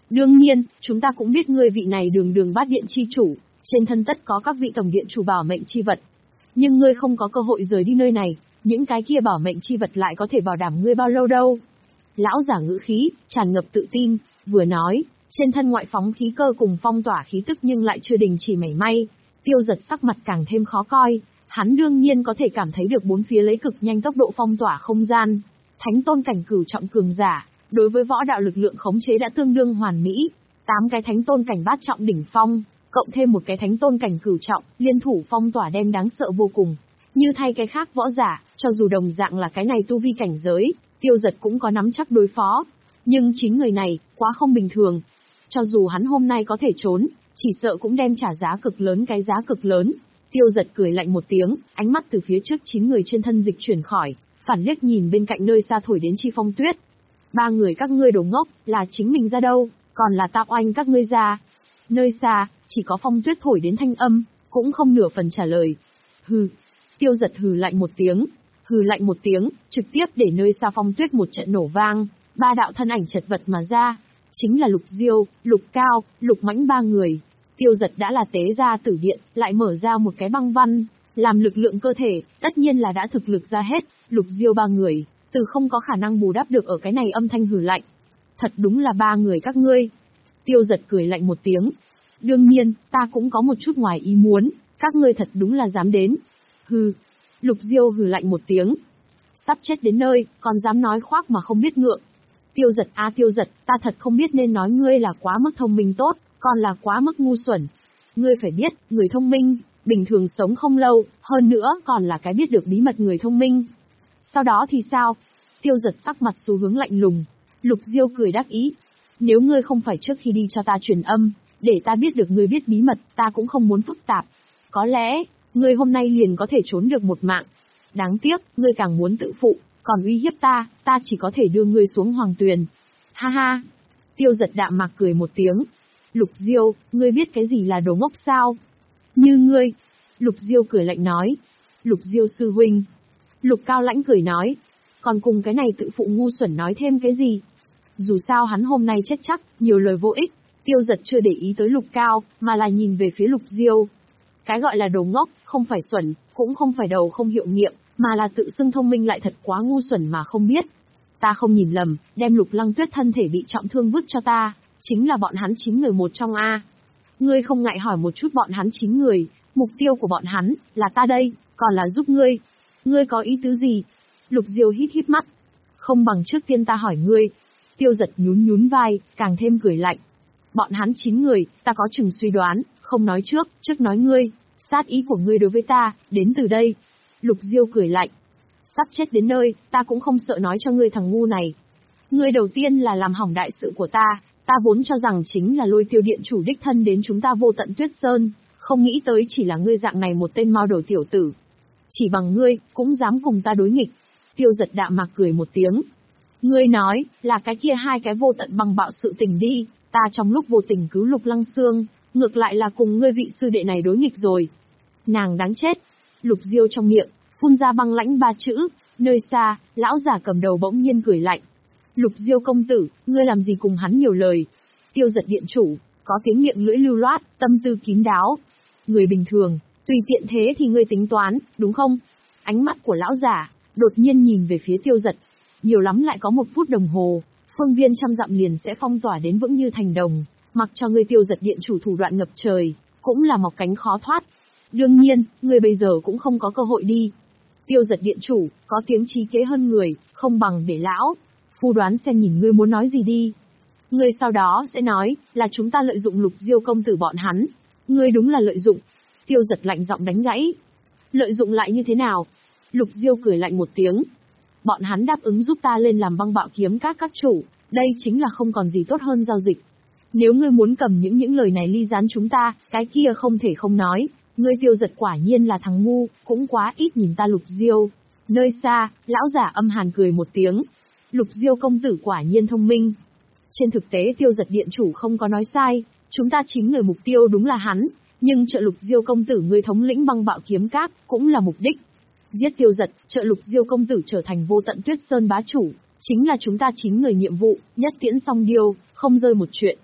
Đương nhiên, chúng ta cũng biết ngươi vị này đường đường bát điện chi chủ, trên thân tất có các vị tổng điện chủ bảo mệnh chi vật. Nhưng ngươi không có cơ hội rời đi nơi này, những cái kia bảo mệnh chi vật lại có thể bảo đảm ngươi bao lâu đâu. Lão giả ngữ khí, tràn ngập tự tin, vừa nói, trên thân ngoại phóng khí cơ cùng phong tỏa khí tức nhưng lại chưa đình chỉ mảy may. Tiêu Giật sắc mặt càng thêm khó coi, hắn đương nhiên có thể cảm thấy được bốn phía lấy cực nhanh tốc độ phong tỏa không gian. Thánh tôn cảnh cửu trọng cường giả, đối với võ đạo lực lượng khống chế đã tương đương hoàn mỹ. Tám cái thánh tôn cảnh bát trọng đỉnh phong, cộng thêm một cái thánh tôn cảnh cửu trọng, liên thủ phong tỏa đem đáng sợ vô cùng. Như thay cái khác võ giả, cho dù đồng dạng là cái này tu vi cảnh giới, Tiêu Giật cũng có nắm chắc đối phó. Nhưng chính người này, quá không bình thường. Cho dù hắn hôm nay có thể trốn, chỉ sợ cũng đem trả giá cực lớn cái giá cực lớn. Tiêu Giật cười lạnh một tiếng, ánh mắt từ phía trước chín người trên thân dịch chuyển khỏi, phản liếc nhìn bên cạnh nơi xa thổi đến chi phong tuyết. Ba người các ngươi đồ ngốc, là chính mình ra đâu, còn là ta oanh các ngươi ra. Nơi xa, chỉ có phong tuyết thổi đến thanh âm, cũng không nửa phần trả lời. Hừ. Tiêu Giật hừ lạnh một tiếng, hừ lạnh một tiếng, trực tiếp để nơi xa phong tuyết một trận nổ vang, ba đạo thân ảnh chật vật mà ra, chính là Lục Diêu, Lục Cao, Lục Mãnh ba người. Tiêu Giật đã là tế ra tử điện, lại mở ra một cái băng văn, làm lực lượng cơ thể, tất nhiên là đã thực lực ra hết, Lục Diêu ba người, từ không có khả năng bù đắp được ở cái này âm thanh hừ lạnh. Thật đúng là ba người các ngươi. Tiêu Giật cười lạnh một tiếng. Đương nhiên, ta cũng có một chút ngoài ý muốn, các ngươi thật đúng là dám đến. Hừ. Lục Diêu hừ lạnh một tiếng. Sắp chết đến nơi, còn dám nói khoác mà không biết ngượng. Tiêu Giật a Tiêu Giật, ta thật không biết nên nói ngươi là quá mức thông minh tốt, còn là quá mức ngu xuẩn. Ngươi phải biết, người thông minh, bình thường sống không lâu, hơn nữa còn là cái biết được bí mật người thông minh. Sau đó thì sao? Tiêu Giật sắc mặt xu hướng lạnh lùng. Lục Diêu cười đắc ý. Nếu ngươi không phải trước khi đi cho ta truyền âm, để ta biết được ngươi biết bí mật, ta cũng không muốn phức tạp. Có lẽ, ngươi hôm nay liền có thể trốn được một mạng. Đáng tiếc, ngươi càng muốn tự phụ, còn uy hiếp ta, ta chỉ có thể đưa ngươi xuống hoàng tuyền. Ha ha. Tiêu Giật đạm mạc cười một tiếng. Lục Diêu, ngươi biết cái gì là đồ ngốc sao? Như ngươi. Lục Diêu cười lạnh nói. Lục Diêu sư huynh. Lục Cao lãnh cười nói. Còn cùng cái này tự phụ ngu xuẩn nói thêm cái gì? Dù sao hắn hôm nay chết chắc, nhiều lời vô ích. Tiêu Giật chưa để ý tới Lục Cao, mà là nhìn về phía Lục Diêu. Cái gọi là đồ ngốc, không phải xuẩn, cũng không phải đầu không hiệu nghiệm, mà là tự xưng thông minh lại thật quá ngu xuẩn mà không biết. Ta không nhìn lầm, đem Lục Lăng Tuyết thân thể bị trọng thương vứt cho ta, chính là bọn hắn chín người một trong A. Ngươi không ngại hỏi một chút bọn hắn chín người, mục tiêu của bọn hắn, là ta đây, còn là giúp ngươi. Ngươi có ý tứ gì? Lục Diêu hít hít mắt. Không bằng trước tiên ta hỏi ngươi. Tiêu Giật nhún nhún vai, càng thêm cười lạnh. Bọn hắn chín người, ta có chừng suy đoán, không nói trước, trước nói ngươi. Sát ý của ngươi đối với ta, đến từ đây. Lục Diêu cười lạnh. Sắp chết đến nơi, ta cũng không sợ nói cho ngươi thằng ngu này. Ngươi đầu tiên là làm hỏng đại sự của ta, ta vốn cho rằng chính là Lôi Tiêu điện chủ đích thân đến chúng ta Vô Tận Tuyết Sơn, không nghĩ tới chỉ là ngươi dạng này một tên mao đầu tiểu tử. Chỉ bằng ngươi, cũng dám cùng ta đối nghịch. Tiêu Giật đạm mạc cười một tiếng. Ngươi nói, là cái kia hai cái vô tận băng bạo sự tình đi, ta trong lúc vô tình cứu Lục Lăng Xương, ngược lại là cùng ngươi vị sư đệ này đối nghịch rồi. Nàng đáng chết. Lục Diêu trong miệng, phun ra băng lãnh ba chữ, nơi xa, lão giả cầm đầu bỗng nhiên cười lạnh. Lục Diêu công tử, ngươi làm gì cùng hắn nhiều lời. Tiêu Giật điện chủ, có tiếng miệng lưỡi lưu loát, tâm tư kín đáo. Người bình thường, tùy tiện thế thì ngươi tính toán, đúng không? Ánh mắt của lão giả, đột nhiên nhìn về phía Tiêu Giật. Nhiều lắm lại có một phút đồng hồ, phương viên trăm dặm liền sẽ phong tỏa đến vững như thành đồng, mặc cho ngươi Tiêu Giật điện chủ thủ đoạn ngập trời, cũng là mọc cánh khó thoát. Đương nhiên, ngươi bây giờ cũng không có cơ hội đi. Tiêu Giật điện chủ, có tiếng trí kế hơn người, không bằng để lão phu đoán xem nhìn ngươi muốn nói gì đi. Ngươi sau đó sẽ nói, là chúng ta lợi dụng Lục Diêu công tử bọn hắn. Ngươi đúng là lợi dụng. Tiêu Giật lạnh giọng đánh gãy. Lợi dụng lại như thế nào? Lục Diêu cười lạnh một tiếng. Bọn hắn đáp ứng giúp ta lên làm băng bạo kiếm các các chủ, đây chính là không còn gì tốt hơn giao dịch. Nếu ngươi muốn cầm những những lời này ly gián chúng ta, cái kia không thể không nói. Ngươi Tiêu Giật quả nhiên là thằng ngu, cũng quá ít nhìn ta Lục Diêu. Nơi xa, lão giả âm hàn cười một tiếng. Lục Diêu công tử quả nhiên thông minh. Trên thực tế Tiêu Giật điện chủ không có nói sai, chúng ta chín người mục tiêu đúng là hắn, nhưng trợ Lục Diêu công tử ngươi thống lĩnh băng bạo kiếm các, cũng là mục đích. Giết Tiêu Giật, trợ Lục Diêu công tử trở thành Vô Tận Tuyết Sơn bá chủ, chính là chúng ta chín người nhiệm vụ, nhất tiễn song điêu, không rơi một chuyện.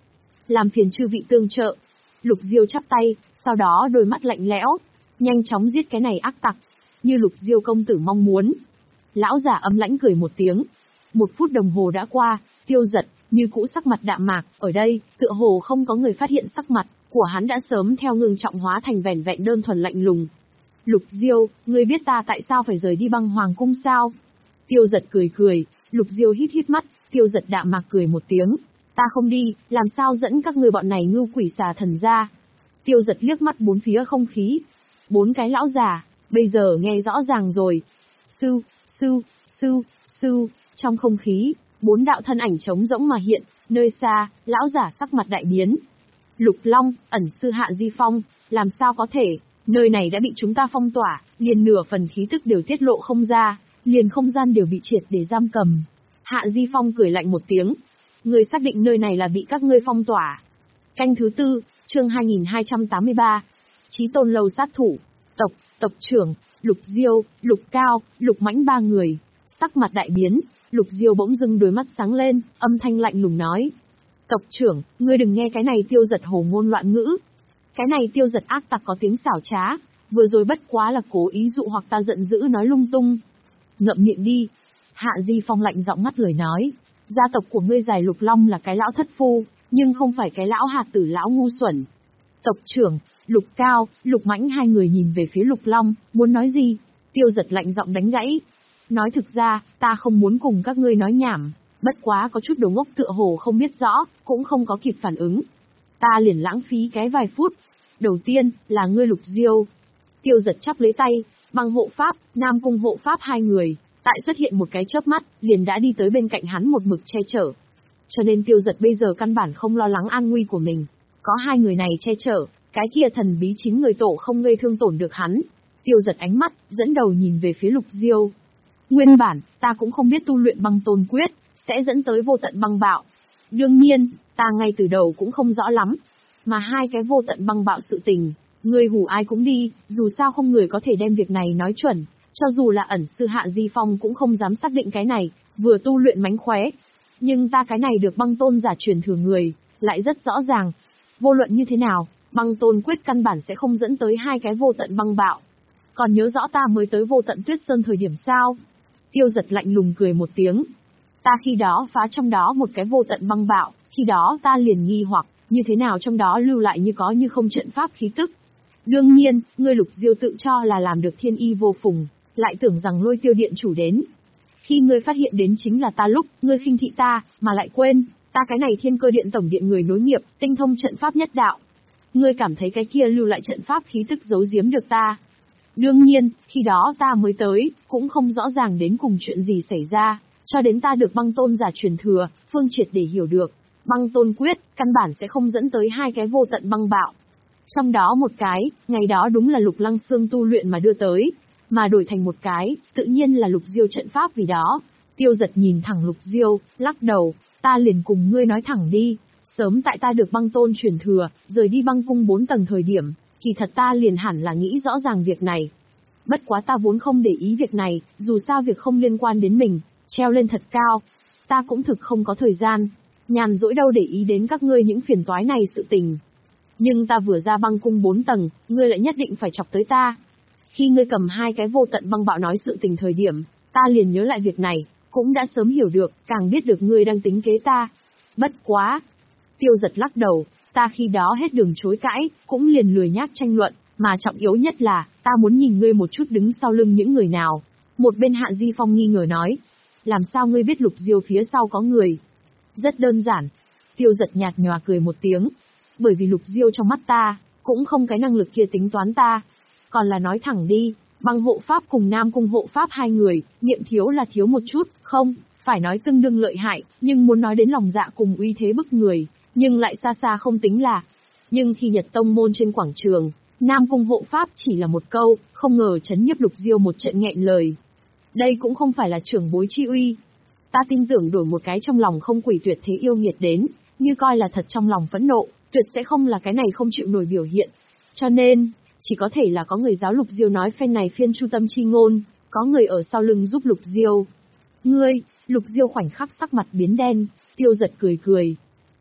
làm phiền chư vị tương trợ. Lục Diêu chắp tay, sau đó đôi mắt lạnh lẽo, nhanh chóng giết cái này ác tặc, như Lục Diêu công tử mong muốn. Lão giả âm lãnh cười một tiếng. Một phút đồng hồ đã qua, Tiêu Dật, như cũ sắc mặt đạm mạc, ở đây, tựa hồ không có người phát hiện sắc mặt của hắn đã sớm theo ngưng trọng hóa thành vẻn vẹn đơn thuần lạnh lùng. Lục Diêu, ngươi biết ta tại sao phải rời đi băng hoàng cung sao? Tiêu Dật cười cười, Lục Diêu hít hít mắt, Tiêu Dật đạm mạc cười một tiếng. Ta không đi, làm sao dẫn các ngươi bọn này ngưu quỷ xà thần ra? Tiêu Dật liếc mắt bốn phía không khí. Bốn cái lão già, bây giờ nghe rõ ràng rồi. Sư, sư, sư, sư, trong không khí, bốn đạo thân ảnh trống rỗng mà hiện, nơi xa, lão giả sắc mặt đại biến. Lục Long, ẩn sư Hạ Di Phong, làm sao có thể, nơi này đã bị chúng ta phong tỏa, liền nửa phần khí tức đều tiết lộ không ra, liền không gian đều bị triệt để giam cầm. Hạ Di Phong cười lạnh một tiếng. Người xác định nơi này là bị các ngươi phong tỏa. Canh thứ tư, chương hai nghìn hai trăm tám mươi ba. Chí Tôn Lâu sát thủ, tộc, tộc trưởng, Lục Diêu, Lục Cao, Lục Mãnh ba người. Sắc mặt đại biến, Lục Diêu bỗng dưng đôi mắt sáng lên, âm thanh lạnh lùng nói. Tộc trưởng, ngươi đừng nghe cái này Tiêu Dật hồ ngôn loạn ngữ. Cái này Tiêu Dật ác tặc có tiếng xảo trá, vừa rồi bất quá là cố ý dụ hoặc ta giận dữ nói lung tung. Ngậm miệng đi. Hạ Di Phong lạnh giọng ngắt lời nói. Gia tộc của ngươi Giải Lục Long là cái lão thất phu, nhưng không phải cái lão hạt tử lão ngu xuẩn. Tộc trưởng, Lục Cao, Lục Mãnh hai người nhìn về phía Lục Long, muốn nói gì? Tiêu Dật lạnh giọng đánh gãy. Nói thực ra, ta không muốn cùng các ngươi nói nhảm, bất quá có chút đồ ngốc tựa hồ không biết rõ, cũng không có kịp phản ứng. Ta liền lãng phí cái vài phút. Đầu tiên, là ngươi Lục Diêu. Tiêu Dật chắp lấy tay, băng hộ pháp, Nam Cung hộ pháp hai người, tại xuất hiện một cái chớp mắt, liền đã đi tới bên cạnh hắn một mực che chở. Cho nên Tiêu Dật bây giờ căn bản không lo lắng an nguy của mình. Có hai người này che chở, cái kia thần bí chín người tổ không gây thương tổn được hắn. Tiêu Dật ánh mắt, dẫn đầu nhìn về phía Lục Diêu. Nguyên bản, ta cũng không biết tu luyện băng tôn quyết, sẽ dẫn tới vô tận băng bạo. Đương nhiên, ta ngay từ đầu cũng không rõ lắm. Mà hai cái vô tận băng bạo sự tình, người hù ai cũng đi, dù sao không người có thể đem việc này nói chuẩn. Cho dù là ẩn sư Hạ Di Phong cũng không dám xác định cái này, vừa tu luyện mánh khóe. Nhưng ta cái này được băng tôn giả truyền thừa người, lại rất rõ ràng. Vô luận như thế nào, băng tôn quyết căn bản sẽ không dẫn tới hai cái vô tận băng bạo. Còn nhớ rõ ta mới tới vô tận tuyết sơn thời điểm sao? Tiêu Dật lạnh lùng cười một tiếng. Ta khi đó phá trong đó một cái vô tận băng bạo, khi đó ta liền nghi hoặc, như thế nào trong đó lưu lại như có như không trận pháp khí tức. Đương nhiên, ngươi Lục Diêu tự cho là làm được thiên y vô phùng, lại tưởng rằng Lôi Tiêu điện chủ đến. Khi ngươi phát hiện đến chính là ta lúc, ngươi khinh thị ta, mà lại quên, ta cái này Thiên Cơ điện tổng điện người nối nghiệp, tinh thông trận pháp nhất đạo. Ngươi cảm thấy cái kia lưu lại trận pháp khí tức giấu giếm được ta. Đương nhiên, khi đó ta mới tới, cũng không rõ ràng đến cùng chuyện gì xảy ra, cho đến ta được băng tôn giả truyền thừa, Phương Triệt để hiểu được, băng tôn quyết, căn bản sẽ không dẫn tới hai cái vô tận băng bạo. Trong đó một cái, ngày đó đúng là Lục Lăng Xương tu luyện mà đưa tới, mà đổi thành một cái, tự nhiên là Lục Diêu trận pháp vì đó. Tiêu Dật nhìn thẳng Lục Diêu, lắc đầu, ta liền cùng ngươi nói thẳng đi, sớm tại ta được băng tôn truyền thừa, rời đi băng cung bốn tầng thời điểm, kỳ thật ta liền hẳn là nghĩ rõ ràng việc này. Bất quá ta vốn không để ý việc này, dù sao việc không liên quan đến mình, treo lên thật cao. Ta cũng thực không có thời gian, nhàn rỗi đâu để ý đến các ngươi những phiền toái này sự tình. Nhưng ta vừa ra băng cung bốn tầng, ngươi lại nhất định phải chọc tới ta. Khi ngươi cầm hai cái vô tận băng bạo nói sự tình thời điểm, ta liền nhớ lại việc này, cũng đã sớm hiểu được, càng biết được ngươi đang tính kế ta. Bất quá. Tiêu Dật lắc đầu, ta khi đó hết đường chối cãi, cũng liền lười nhác tranh luận, mà trọng yếu nhất là, ta muốn nhìn ngươi một chút đứng sau lưng những người nào. Một bên Hạ Di Phong nghi ngờ nói, làm sao ngươi biết Lục Diêu phía sau có người? Rất đơn giản. Tiêu Dật nhạt nhòa cười một tiếng. Bởi vì Lục Diêu trong mắt ta, cũng không cái năng lực kia tính toán ta. Còn là nói thẳng đi, băng hộ pháp cùng Nam Cung hộ pháp hai người, niệm thiếu là thiếu một chút, không, phải nói tương đương lợi hại, nhưng muốn nói đến lòng dạ cùng uy thế bức người, nhưng lại xa xa không tính là. Nhưng khi Nhật Tông môn trên quảng trường, Nam Cung hộ pháp chỉ là một câu, không ngờ chấn nhiếp Lục Diêu một trận nghẹn lời. Đây cũng không phải là trưởng bối chi uy. Ta tin tưởng đổi một cái trong lòng không quỷ tuyệt thế yêu nghiệt đến, như coi là thật trong lòng phẫn nộ, tuyệt sẽ không là cái này không chịu nổi biểu hiện. Cho nên, chỉ có thể là có người giáo Lục Diêu nói phen này phiên chu tâm chi ngôn, có người ở sau lưng giúp Lục Diêu. Ngươi, Lục Diêu khoảnh khắc sắc mặt biến đen, Tiêu Dật cười cười.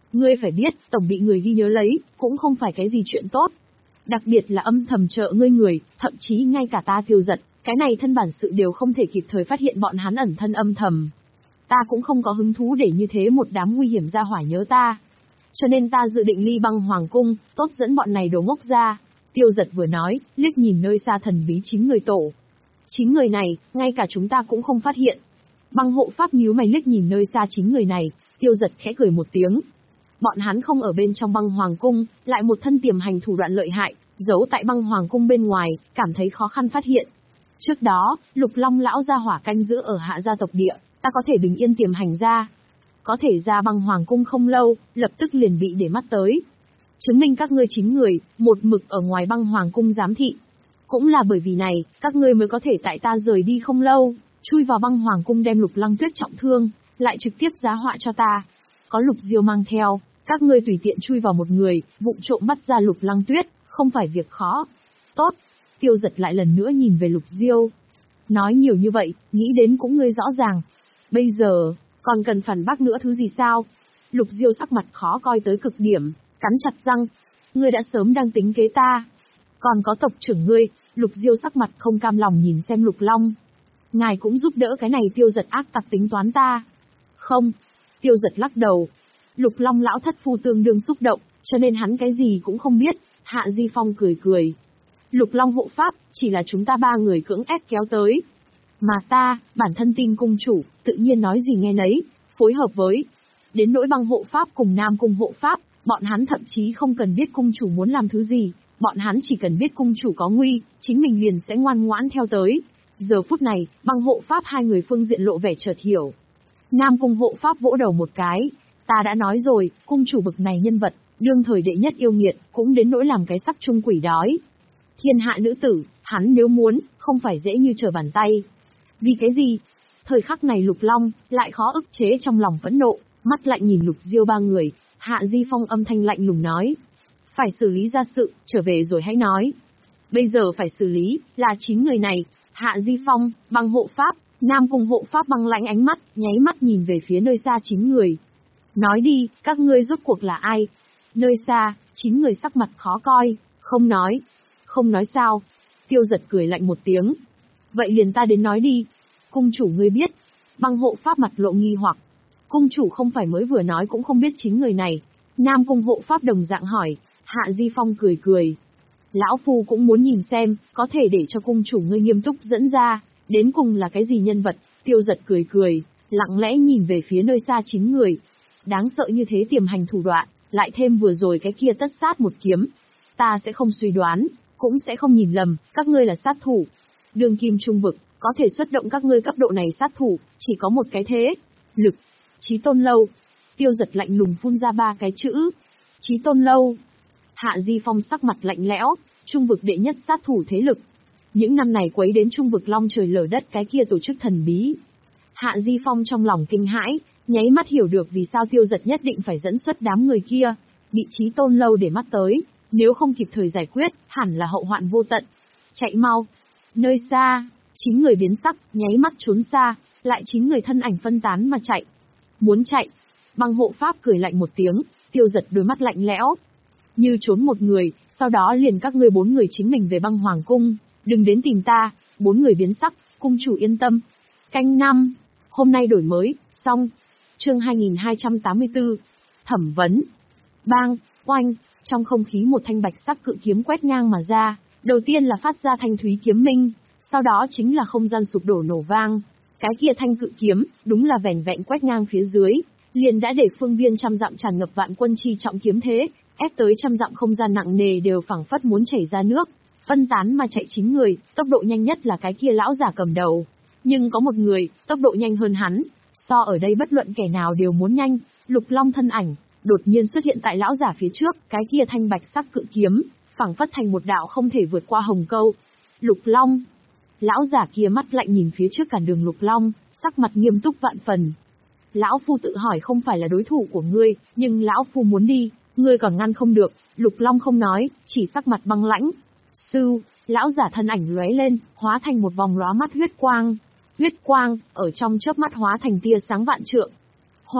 Ngươi phải biết, tổng bị người ghi nhớ lấy, cũng không phải cái gì chuyện tốt. Đặc biệt là âm thầm trợ ngươi người, thậm chí ngay cả ta Tiêu Dật, cái này thân bản sự đều không thể kịp thời phát hiện bọn hắn ẩn thân âm thầm. Ta cũng không có hứng thú để như thế một đám nguy hiểm ra hỏa nhớ ta. Cho nên ta dự định ly băng hoàng cung, tốt dẫn bọn này đồ ngốc ra. Tiêu Dật vừa nói, liếc nhìn nơi xa thần bí chín người tổ. Chín người này, ngay cả chúng ta cũng không phát hiện. Băng hộ pháp nhíu mày liếc nhìn nơi xa chín người này, Tiêu Dật khẽ cười một tiếng. Bọn hắn không ở bên trong băng hoàng cung, lại một thân tiềm hành thủ đoạn lợi hại, giấu tại băng hoàng cung bên ngoài, cảm thấy khó khăn phát hiện. Trước đó, Lục Long lão gia hỏa canh giữ ở Hạ gia tộc địa, ta có thể bình yên tiềm hành ra. Có thể ra băng hoàng cung không lâu, lập tức liền bị để mắt tới. Chứng minh các ngươi chín người, một mực ở ngoài băng hoàng cung giám thị. Cũng là bởi vì này, các ngươi mới có thể tại ta rời đi không lâu, chui vào băng hoàng cung đem Lục Lăng Tuyết trọng thương, lại trực tiếp giá họa cho ta. Có Lục Diêu mang theo, các ngươi tùy tiện chui vào một người, vụng trộm bắt ra Lục Lăng Tuyết, không phải việc khó. Tốt. Tiêu Dật lại lần nữa nhìn về Lục Diêu. Nói nhiều như vậy, nghĩ đến cũng ngươi rõ ràng. Bây giờ, còn cần phản bác nữa thứ gì sao? Lục Diêu sắc mặt khó coi tới cực điểm, cắn chặt răng. Ngươi đã sớm đang tính kế ta. Còn có tộc trưởng ngươi, Lục Diêu sắc mặt không cam lòng nhìn xem Lục Long. Ngài cũng giúp đỡ cái này Tiêu Dật ác tặc tính toán ta. Không. Tiêu Dật lắc đầu. Lục Long lão thất phu tương đương xúc động, cho nên hắn cái gì cũng không biết. Hạ Di Phong cười cười. Lục Long hộ pháp, chỉ là chúng ta ba người cưỡng ép kéo tới. Mà ta, bản thân tin cung chủ, tự nhiên nói gì nghe nấy, phối hợp với. Đến nỗi băng hộ pháp cùng Nam cung hộ pháp, bọn hắn thậm chí không cần biết cung chủ muốn làm thứ gì, bọn hắn chỉ cần biết cung chủ có nguy, chính mình liền sẽ ngoan ngoãn theo tới. Giờ phút này, băng hộ pháp hai người phương diện lộ vẻ chợt hiểu. Nam cung hộ pháp vỗ đầu một cái, ta đã nói rồi, cung chủ bực này nhân vật, đương thời đệ nhất yêu nghiệt, cũng đến nỗi làm cái sắc chung quỷ đói. Thiên hạ nữ tử, hắn nếu muốn, không phải dễ như trở bàn tay. Vì cái gì? Thời khắc này Lục Long, lại khó ức chế trong lòng phẫn nộ, mắt lạnh nhìn Lục Diêu ba người, Hạ Di Phong âm thanh lạnh lùng nói. Phải xử lý ra sự, trở về rồi hãy nói. Bây giờ phải xử lý, là chín người này, Hạ Di Phong, băng hộ pháp, Nam cung hộ pháp băng lãnh ánh mắt, nháy mắt nhìn về phía nơi xa chín người. Nói đi, các ngươi rốt cuộc là ai? Nơi xa, chín người sắc mặt khó coi, không nói. Không nói sao? Tiêu Dật cười lạnh một tiếng. Vậy liền ta đến nói đi. Cung chủ ngươi biết. Băng hộ pháp mặt lộ nghi hoặc. Cung chủ không phải mới vừa nói cũng không biết chín người này. Nam cung hộ pháp đồng dạng hỏi. Hạ Di Phong cười cười. Lão Phu cũng muốn nhìn xem, có thể để cho cung chủ ngươi nghiêm túc dẫn ra. Đến cùng là cái gì nhân vật? Tiêu Dật cười cười, lặng lẽ nhìn về phía nơi xa chín người. Đáng sợ như thế tiềm hành thủ đoạn, lại thêm vừa rồi cái kia tất sát một kiếm. Ta sẽ không suy đoán, cũng sẽ không nhìn lầm, các ngươi là sát thủ. Đường kim trung vực, có thể xuất động các ngươi cấp độ này sát thủ, chỉ có một cái thế. Lực. Chí Tôn Lâu. Tiêu Dật lạnh lùng phun ra ba cái chữ. Chí Tôn Lâu. Hạ Di Phong sắc mặt lạnh lẽo, trung vực đệ nhất sát thủ thế lực. Những năm này quấy đến trung vực long trời lở đất cái kia tổ chức thần bí. Hạ Di Phong trong lòng kinh hãi, nháy mắt hiểu được vì sao Tiêu Dật nhất định phải dẫn xuất đám người kia, bị Chí Tôn Lâu để mắt tới, nếu không kịp thời giải quyết, hẳn là hậu hoạn vô tận. Chạy mau. Nơi xa, chín người biến sắc, nháy mắt trốn xa, lại chín người thân ảnh phân tán mà chạy. Muốn chạy. Băng hộ pháp cười lạnh một tiếng, Tiêu Dật đôi mắt lạnh lẽo. Như trốn một người, sau đó liền các ngươi bốn người chính mình về băng hoàng cung, đừng đến tìm ta. Bốn người biến sắc, cung chủ yên tâm. Canh năm. Hôm nay đổi mới, xong. Chương hai nghìn hai trăm tám mươi tư. Thẩm vấn. Bang, oanh, trong không khí một thanh bạch sắc cự kiếm quét ngang mà ra, đầu tiên là phát ra thanh thúy kiếm minh, sau đó chính là không gian sụp đổ nổ vang. Cái kia thanh cự kiếm, đúng là vẻn vẹn quét ngang phía dưới, liền đã để phương viên trăm dặm tràn ngập vạn quân chi trọng kiếm thế, ép tới trăm dặm không gian nặng nề đều phảng phất muốn chảy ra nước, phân tán mà chạy chín người, tốc độ nhanh nhất là cái kia lão giả cầm đầu. Nhưng có một người, tốc độ nhanh hơn hắn, so ở đây bất luận kẻ nào đều muốn nhanh, Lục Long thân ảnh đột nhiên xuất hiện tại lão giả phía trước, cái kia thanh bạch sắc cự kiếm, phảng phất thành một đạo không thể vượt qua hồng câu. Lục Long. Lão giả kia mắt lạnh nhìn phía trước cản đường Lục Long, sắc mặt nghiêm túc vạn phần. Lão Phu tự hỏi không phải là đối thủ của ngươi, nhưng Lão Phu muốn đi, ngươi còn ngăn không được. Lục Long không nói, chỉ sắc mặt băng lãnh. Sư, lão giả thân ảnh lóe lên, hóa thành một vòng lóa mắt huyết quang. Huyết quang, ở trong chớp mắt hóa thành tia sáng vạn trượng. Hoa,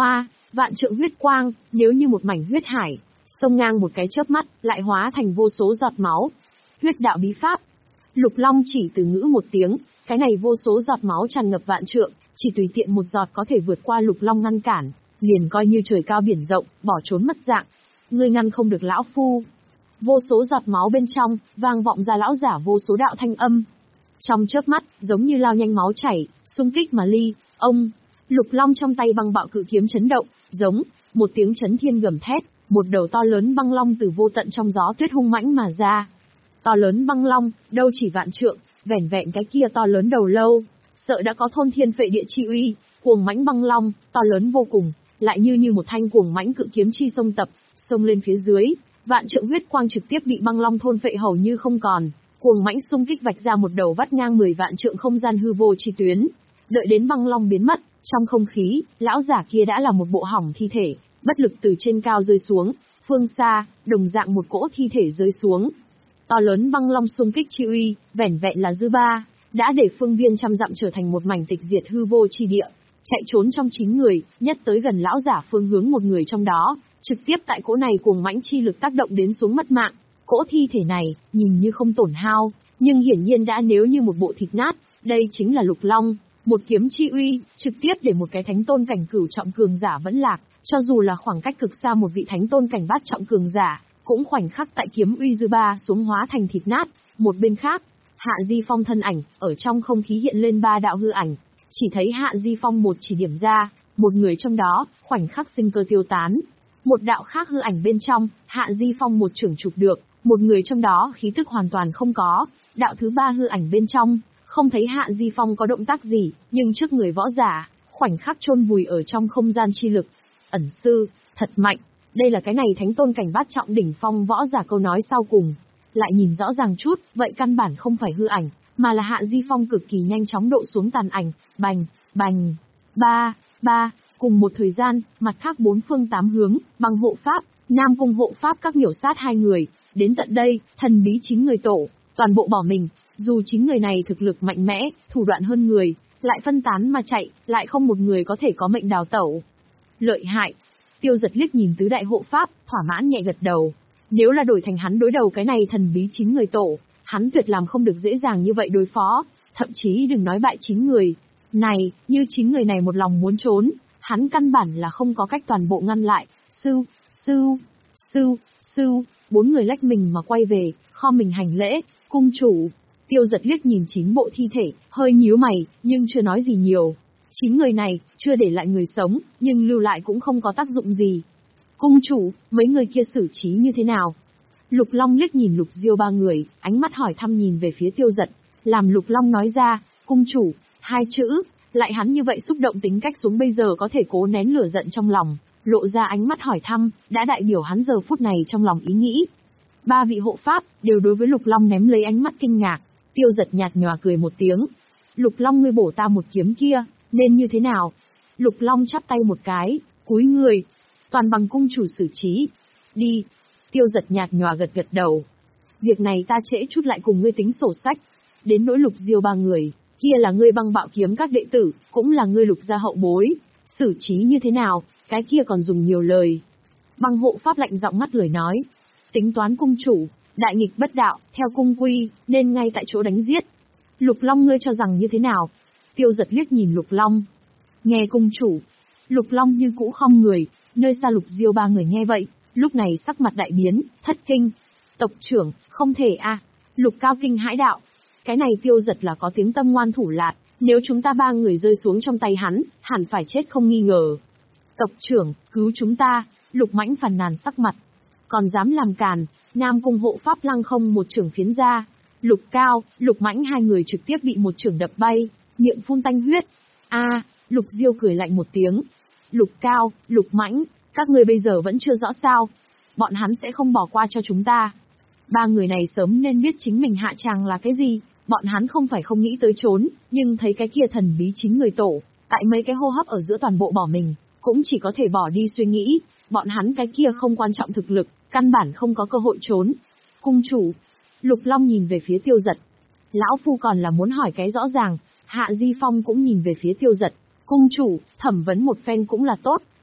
vạn trượng huyết quang, nếu như một mảnh huyết hải, xông ngang một cái chớp mắt, lại hóa thành vô số giọt máu. Huyết đạo bí pháp. Lục Long chỉ từ ngữ một tiếng, cái này vô số giọt máu tràn ngập vạn trượng, chỉ tùy tiện một giọt có thể vượt qua Lục Long ngăn cản, liền coi như trời cao biển rộng, bỏ trốn mất dạng. Ngươi ngăn không được lão phu. Vô số giọt máu bên trong, vang vọng ra lão giả vô số đạo thanh âm. Trong chớp mắt, giống như lao nhanh máu chảy, xung kích mà ly, ông, Lục Long trong tay băng bạo cự kiếm chấn động, giống, một tiếng chấn thiên gầm thét, một đầu to lớn băng long từ vô tận trong gió tuyết hung mãnh mà ra. To lớn băng long, đâu chỉ vạn trượng, vẻn vẹn cái kia to lớn đầu lâu, sợ đã có thôn thiên phệ địa chi uy, cuồng mãnh băng long, to lớn vô cùng, lại như như một thanh cuồng mãnh cự kiếm chi xông tập, xông lên phía dưới, vạn trượng huyết quang trực tiếp bị băng long thôn phệ hầu như không còn, cuồng mãnh xung kích vạch ra một đầu vắt ngang mười vạn trượng không gian hư vô chi tuyến. Đợi đến băng long biến mất, trong không khí, lão giả kia đã là một bộ hỏng thi thể, bất lực từ trên cao rơi xuống, phương xa, đồng dạng một cỗ thi thể rơi xuống. To lớn băng long xung kích chi uy, vẻn vẹn là dư ba, đã để phương viên trăm dặm trở thành một mảnh tịch diệt hư vô chi địa. Chạy trốn trong chín người, nhất tới gần lão giả phương hướng một người trong đó, trực tiếp tại cỗ này cuồng mãnh chi lực tác động đến xuống mất mạng. Cỗ thi thể này, nhìn như không tổn hao, nhưng hiển nhiên đã nếu như một bộ thịt nát, đây chính là Lục Long, một kiếm chi uy, trực tiếp để một cái thánh tôn cảnh cửu trọng cường giả vẫn lạc, cho dù là khoảng cách cực xa một vị thánh tôn cảnh bát trọng cường giả, cũng khoảnh khắc tại kiếm uy dư ba xuống hóa thành thịt nát. Một bên khác, Hạ Di Phong thân ảnh, ở trong không khí hiện lên ba đạo hư ảnh, chỉ thấy Hạ Di Phong một chỉ điểm ra, một người trong đó, khoảnh khắc sinh cơ tiêu tán. Một đạo khác hư ảnh bên trong, Hạ Di Phong một trưởng chụp được, một người trong đó khí tức hoàn toàn không có. Đạo thứ ba hư ảnh bên trong, không thấy Hạ Di Phong có động tác gì, nhưng trước người võ giả, khoảnh khắc chôn vùi ở trong không gian chi lực. Ẩn sư, thật mạnh, đây là cái này thánh tôn cảnh bát trọng đỉnh phong võ giả câu nói sau cùng. Lại nhìn rõ ràng chút, vậy căn bản không phải hư ảnh, mà là Hạ Di Phong cực kỳ nhanh chóng độ xuống tàn ảnh, bành, bành, ba, ba, cùng một thời gian, mặt khác bốn phương tám hướng, bằng hộ pháp, Nam Cung hộ pháp các miểu sát hai người, đến tận đây, thần bí chín người tổ, toàn bộ bỏ mình, dù chính người này thực lực mạnh mẽ, thủ đoạn hơn người, lại phân tán mà chạy, lại không một người có thể có mệnh đào tẩu. Lợi hại. Tiêu Giật liếc nhìn tứ đại hộ pháp, thỏa mãn nhẹ gật đầu. Nếu là đổi thành hắn đối đầu cái này thần bí chín người tổ, hắn tuyệt làm không được dễ dàng như vậy đối phó, thậm chí đừng nói bại chín người. Này, như chín người này một lòng muốn trốn, hắn căn bản là không có cách toàn bộ ngăn lại. Sư, sư, sư, sư, bốn người lách mình mà quay về, kho mình hành lễ, cung chủ. Tiêu Giật liếc nhìn chín bộ thi thể, hơi nhíu mày, nhưng chưa nói gì nhiều. Chín người này, chưa để lại người sống, nhưng lưu lại cũng không có tác dụng gì. Cung chủ, mấy người kia xử trí như thế nào? Lục Long liếc nhìn Lục Diêu ba người, ánh mắt hỏi thăm nhìn về phía Tiêu Giật, làm Lục Long nói ra, cung chủ, hai chữ, lại hắn như vậy xúc động tính cách xuống bây giờ có thể cố nén lửa giận trong lòng, lộ ra ánh mắt hỏi thăm, đã đại biểu hắn giờ phút này trong lòng ý nghĩ. Ba vị hộ pháp, đều đối với Lục Long ném lấy ánh mắt kinh ngạc. Tiêu Giật nhạt nhòa cười một tiếng. Lục Long ngươi bổ ta một kiếm kia, nên như thế nào? Lục Long chắp tay một cái, cúi người. Toàn bằng cung chủ xử trí. Đi. Tiêu Giật nhạt nhòa gật gật đầu. Việc này ta trễ chút lại cùng ngươi tính sổ sách. Đến nỗi Lục Diêu ba người, kia là ngươi băng bạo kiếm các đệ tử, cũng là ngươi Lục gia hậu bối. Xử trí như thế nào, cái kia còn dùng nhiều lời. Băng hộ pháp lạnh giọng ngắt lời nói. Tính toán cung chủ, đại nghịch bất đạo, theo cung quy, nên ngay tại chỗ đánh giết. Lục Long ngươi cho rằng như thế nào? Tiêu Giật liếc nhìn Lục Long. Nghe cung chủ. Lục Long như cũ không người, nơi xa Lục Diêu ba người nghe vậy, lúc này sắc mặt đại biến, thất kinh. Tộc trưởng, không thể a. À. Lục Cao kinh hãi đạo. Cái này Tiêu Giật là có tiếng tâm ngoan thủ lạt, nếu chúng ta ba người rơi xuống trong tay hắn, hẳn phải chết không nghi ngờ. Tộc trưởng, cứu chúng ta. Lục Mãnh phàn nàn sắc mặt. Còn dám làm càn, Nam Cung hộ pháp lăng không một trưởng phiến ra. Lục Cao, Lục Mãnh hai người trực tiếp bị một trưởng đập bay, miệng phun tanh huyết. A, à, Lục Diêu cười lạnh một tiếng. Lục Cao, Lục Mãnh, các người bây giờ vẫn chưa rõ sao? Bọn hắn sẽ không bỏ qua cho chúng ta. Ba người này sớm nên biết chính mình hạ tràng là cái gì, bọn hắn không phải không nghĩ tới trốn, nhưng thấy cái kia thần bí chín người tổ, tại mấy cái hô hấp ở giữa toàn bộ bỏ mình, cũng chỉ có thể bỏ đi suy nghĩ, bọn hắn cái kia không quan trọng thực lực, căn bản không có cơ hội trốn. Cung chủ, Lục Long nhìn về phía Tiêu Giật. Lão phu còn là muốn hỏi cái rõ ràng. Hạ Di Phong cũng nhìn về phía Tiêu Giật. Cung chủ, thẩm vấn một phen cũng là tốt,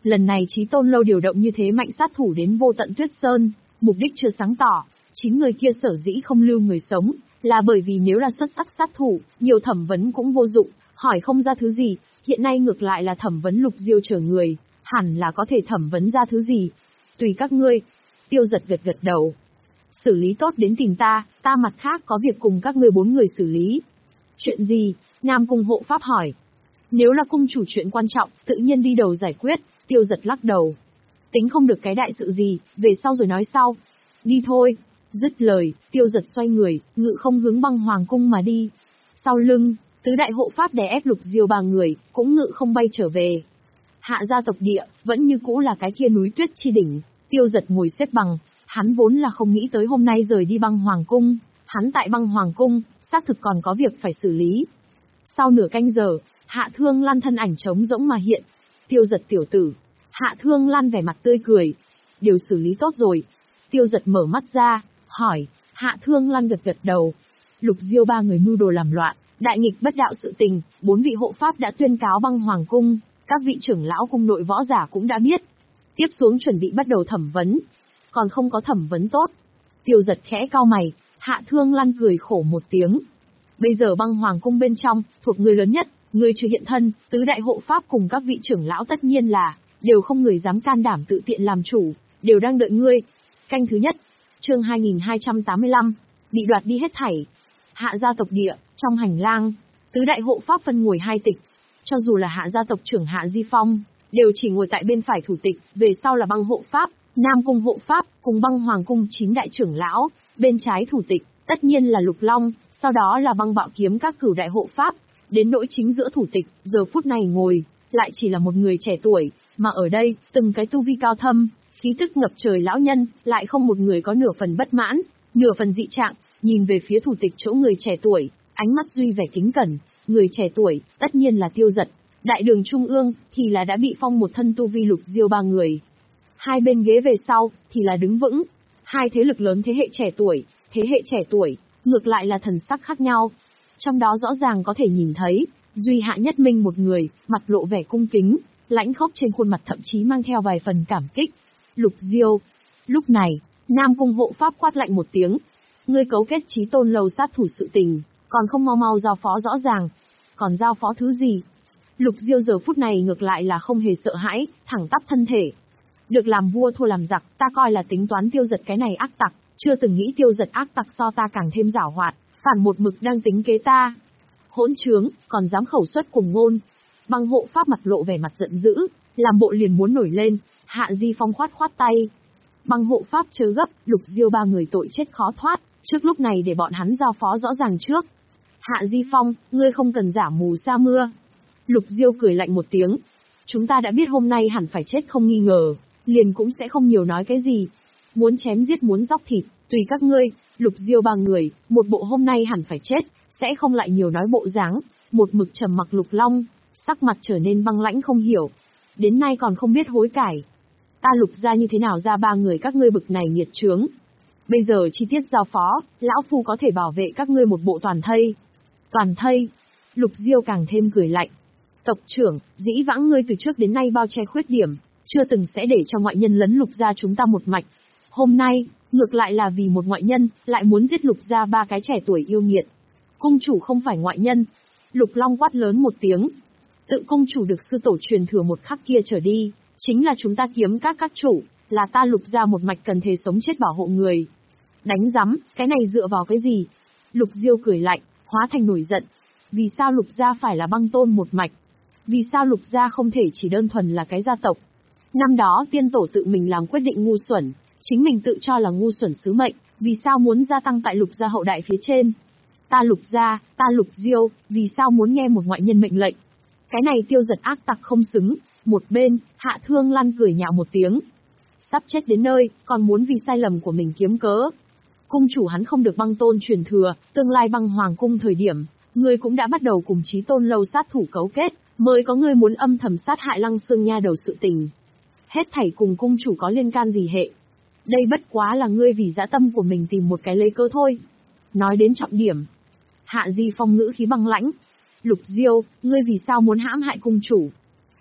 Lần này Chí Tôn Lâu điều động như thế mạnh sát thủ đến Vô Tận Tuyết Sơn, mục đích chưa sáng tỏ. Chín người kia sở dĩ không lưu người sống, là bởi vì nếu là xuất sắc sát thủ, nhiều thẩm vấn cũng vô dụng, hỏi không ra thứ gì, hiện nay ngược lại là thẩm vấn Lục Diêu chờ người, hẳn là có thể thẩm vấn ra thứ gì. Tùy các ngươi. Tiêu Giật gật gật đầu. Xử lý tốt đến tìm ta, ta mặt khác có việc cùng các ngươi bốn người xử lý. Chuyện gì? Nam Cung hộ pháp hỏi. Nếu là cung chủ chuyện quan trọng, tự nhiên đi đầu giải quyết. Tiêu Giật lắc đầu. Tính không được cái đại sự gì, về sau rồi nói sau. Đi thôi. Dứt lời, Tiêu Giật xoay người, ngự không hướng Băng Hoàng cung mà đi. Sau lưng, tứ đại hộ pháp đè ép Lục Diêu ba người, cũng ngự không bay trở về. Hạ gia tộc địa, vẫn như cũ là cái kia núi tuyết chi đỉnh. Tiêu Giật ngồi xếp bằng, hắn vốn là không nghĩ tới hôm nay rời đi Băng Hoàng cung. Hắn tại Băng Hoàng cung, xác thực còn có việc phải xử lý. Sau nửa canh giờ, Hạ Thương Lan thân ảnh trống rỗng mà hiện. Tiêu Giật tiểu tử. Hạ Thương Lan vẻ mặt tươi cười. Điều xử lý tốt rồi. Tiêu Giật mở mắt ra, hỏi. Hạ Thương Lan gật gật đầu. Lục Diêu ba người mưu đồ làm loạn, đại nghịch bất đạo sự tình, bốn vị hộ pháp đã tuyên cáo Băng Hoàng cung, các vị trưởng lão cung nội võ giả cũng đã biết. Tiếp xuống chuẩn bị bắt đầu thẩm vấn. Còn không có thẩm vấn tốt. Tiêu Giật khẽ cau mày, Hạ Thương Lan cười khổ một tiếng. Bây giờ Băng Hoàng cung bên trong, thuộc người lớn nhất, người chưa hiện thân, tứ đại hộ pháp cùng các vị trưởng lão tất nhiên là, đều không người dám can đảm tự tiện làm chủ, đều đang đợi ngươi. Canh thứ nhất, chương hai nghìn hai trăm tám mươi lăm, bị đoạt đi hết thảy. Hạ gia tộc địa, trong hành lang, tứ đại hộ pháp phân ngồi hai tịch. Cho dù là Hạ gia tộc trưởng Hạ Di Phong, đều chỉ ngồi tại bên phải thủ tịch, về sau là Băng hộ pháp, Nam cung hộ pháp, cùng Băng Hoàng cung chín đại trưởng lão, bên trái thủ tịch, tất nhiên là Lục Long, sau đó là Băng Bạo Kiếm các cửu đại hộ pháp, đến nỗi chính giữa thủ tịch, giờ phút này ngồi, lại chỉ là một người trẻ tuổi, mà ở đây, từng cái tu vi cao thâm, khí tức ngập trời lão nhân, lại không một người có nửa phần bất mãn, nửa phần dị trạng, nhìn về phía thủ tịch chỗ người trẻ tuổi, ánh mắt duy vẻ kính cẩn, người trẻ tuổi, tất nhiên là Tiêu Giật, đại đường trung ương, thì là đã bị phong một thân tu vi Lục Diêu ba người. Hai bên ghế về sau, thì là đứng vững, hai thế lực lớn thế hệ trẻ tuổi, thế hệ trẻ tuổi, ngược lại là thần sắc khác nhau. Trong đó rõ ràng có thể nhìn thấy, duy Hạ Nhất Minh một người, mặt lộ vẻ cung kính, lãnh khốc trên khuôn mặt thậm chí mang theo vài phần cảm kích. Lục Diêu. Lúc này, Nam cung hộ pháp quát lạnh một tiếng. Ngươi cấu kết Chí Tôn Lâu sát thủ sự tình, còn không mau mau giao phó rõ ràng. Còn giao phó thứ gì? Lục Diêu giờ phút này ngược lại là không hề sợ hãi, thẳng tắp thân thể. Được làm vua thua làm giặc, ta coi là tính toán Tiêu Giật cái này ác tặc, chưa từng nghĩ Tiêu Giật ác tặc so ta càng thêm giảo hoạt, phản một mực đang tính kế ta. Hỗn trướng, còn dám khẩu xuất cùng ngôn. Băng hộ pháp mặt lộ vẻ mặt giận dữ, làm bộ liền muốn nổi lên. Hạ Di Phong khoát khoát tay. Băng hộ pháp chớ gấp, Lục Diêu ba người tội chết khó thoát, trước lúc này để bọn hắn giao phó rõ ràng trước. Hạ Di Phong, ngươi không cần giả mù sa mưa. Lục Diêu cười lạnh một tiếng. Chúng ta đã biết hôm nay hẳn phải chết không nghi ngờ, liền cũng sẽ không nhiều nói cái gì. Muốn chém giết muốn dóc thịt, tùy các ngươi. Lục Diêu ba người, một bộ hôm nay hẳn phải chết, sẽ không lại nhiều nói bộ dáng. Một mực trầm mặc Lục Long, sắc mặt trở nên băng lãnh không hiểu. Đến nay còn không biết hối cải. Ta Lục gia như thế nào ra ba người các ngươi bực này nghiệt chướng. Bây giờ chi tiết giao phó, lão phu có thể bảo vệ các ngươi một bộ toàn thây. Toàn thây. Lục Diêu càng thêm cười lạnh. Tộc trưởng, dĩ vãng ngươi từ trước đến nay bao che khuyết điểm, chưa từng sẽ để cho ngoại nhân lấn Lục gia chúng ta một mạch. Hôm nay, ngược lại là vì một ngoại nhân, lại muốn giết Lục gia ba cái trẻ tuổi yêu nghiệt. Cung chủ không phải ngoại nhân. Lục Long quát lớn một tiếng. Tự cung chủ được sư tổ truyền thừa một khắc kia trở đi, chính là chúng ta kiếm các các chủ, là ta Lục gia một mạch cần thề sống chết bảo hộ người. Đánh rắm, cái này dựa vào cái gì? Lục Diêu cười lạnh, hóa thành nổi giận. Vì sao Lục gia phải là băng tôn một mạch? Vì sao Lục gia không thể chỉ đơn thuần là cái gia tộc? Năm đó tiên tổ tự mình làm quyết định ngu xuẩn, chính mình tự cho là ngu xuẩn sứ mệnh, vì sao muốn gia tăng tại Lục gia hậu đại phía trên? Ta Lục gia, ta Lục Diêu, vì sao muốn nghe một ngoại nhân mệnh lệnh? Cái này Tiêu Giật ác tặc không xứng. Một bên, Hạ Thương Lan cười nhạo một tiếng. Sắp chết đến nơi, còn muốn vì sai lầm của mình kiếm cớ. Cung chủ hắn không được băng tôn truyền thừa, tương lai băng hoàng cung thời điểm, ngươi cũng đã bắt đầu cùng Chí Tôn Lâu sát thủ cấu kết, mới có ngươi muốn âm thầm sát hại Lăng Xương nha đầu sự tình. Hết thảy cùng cung chủ có liên can gì hệ. Đây bất quá là ngươi vì dã tâm của mình tìm một cái lấy cớ thôi. Nói đến trọng điểm. Hạ Di Phong ngữ khí băng lãnh. Lục Diêu, ngươi vì sao muốn hãm hại cung chủ?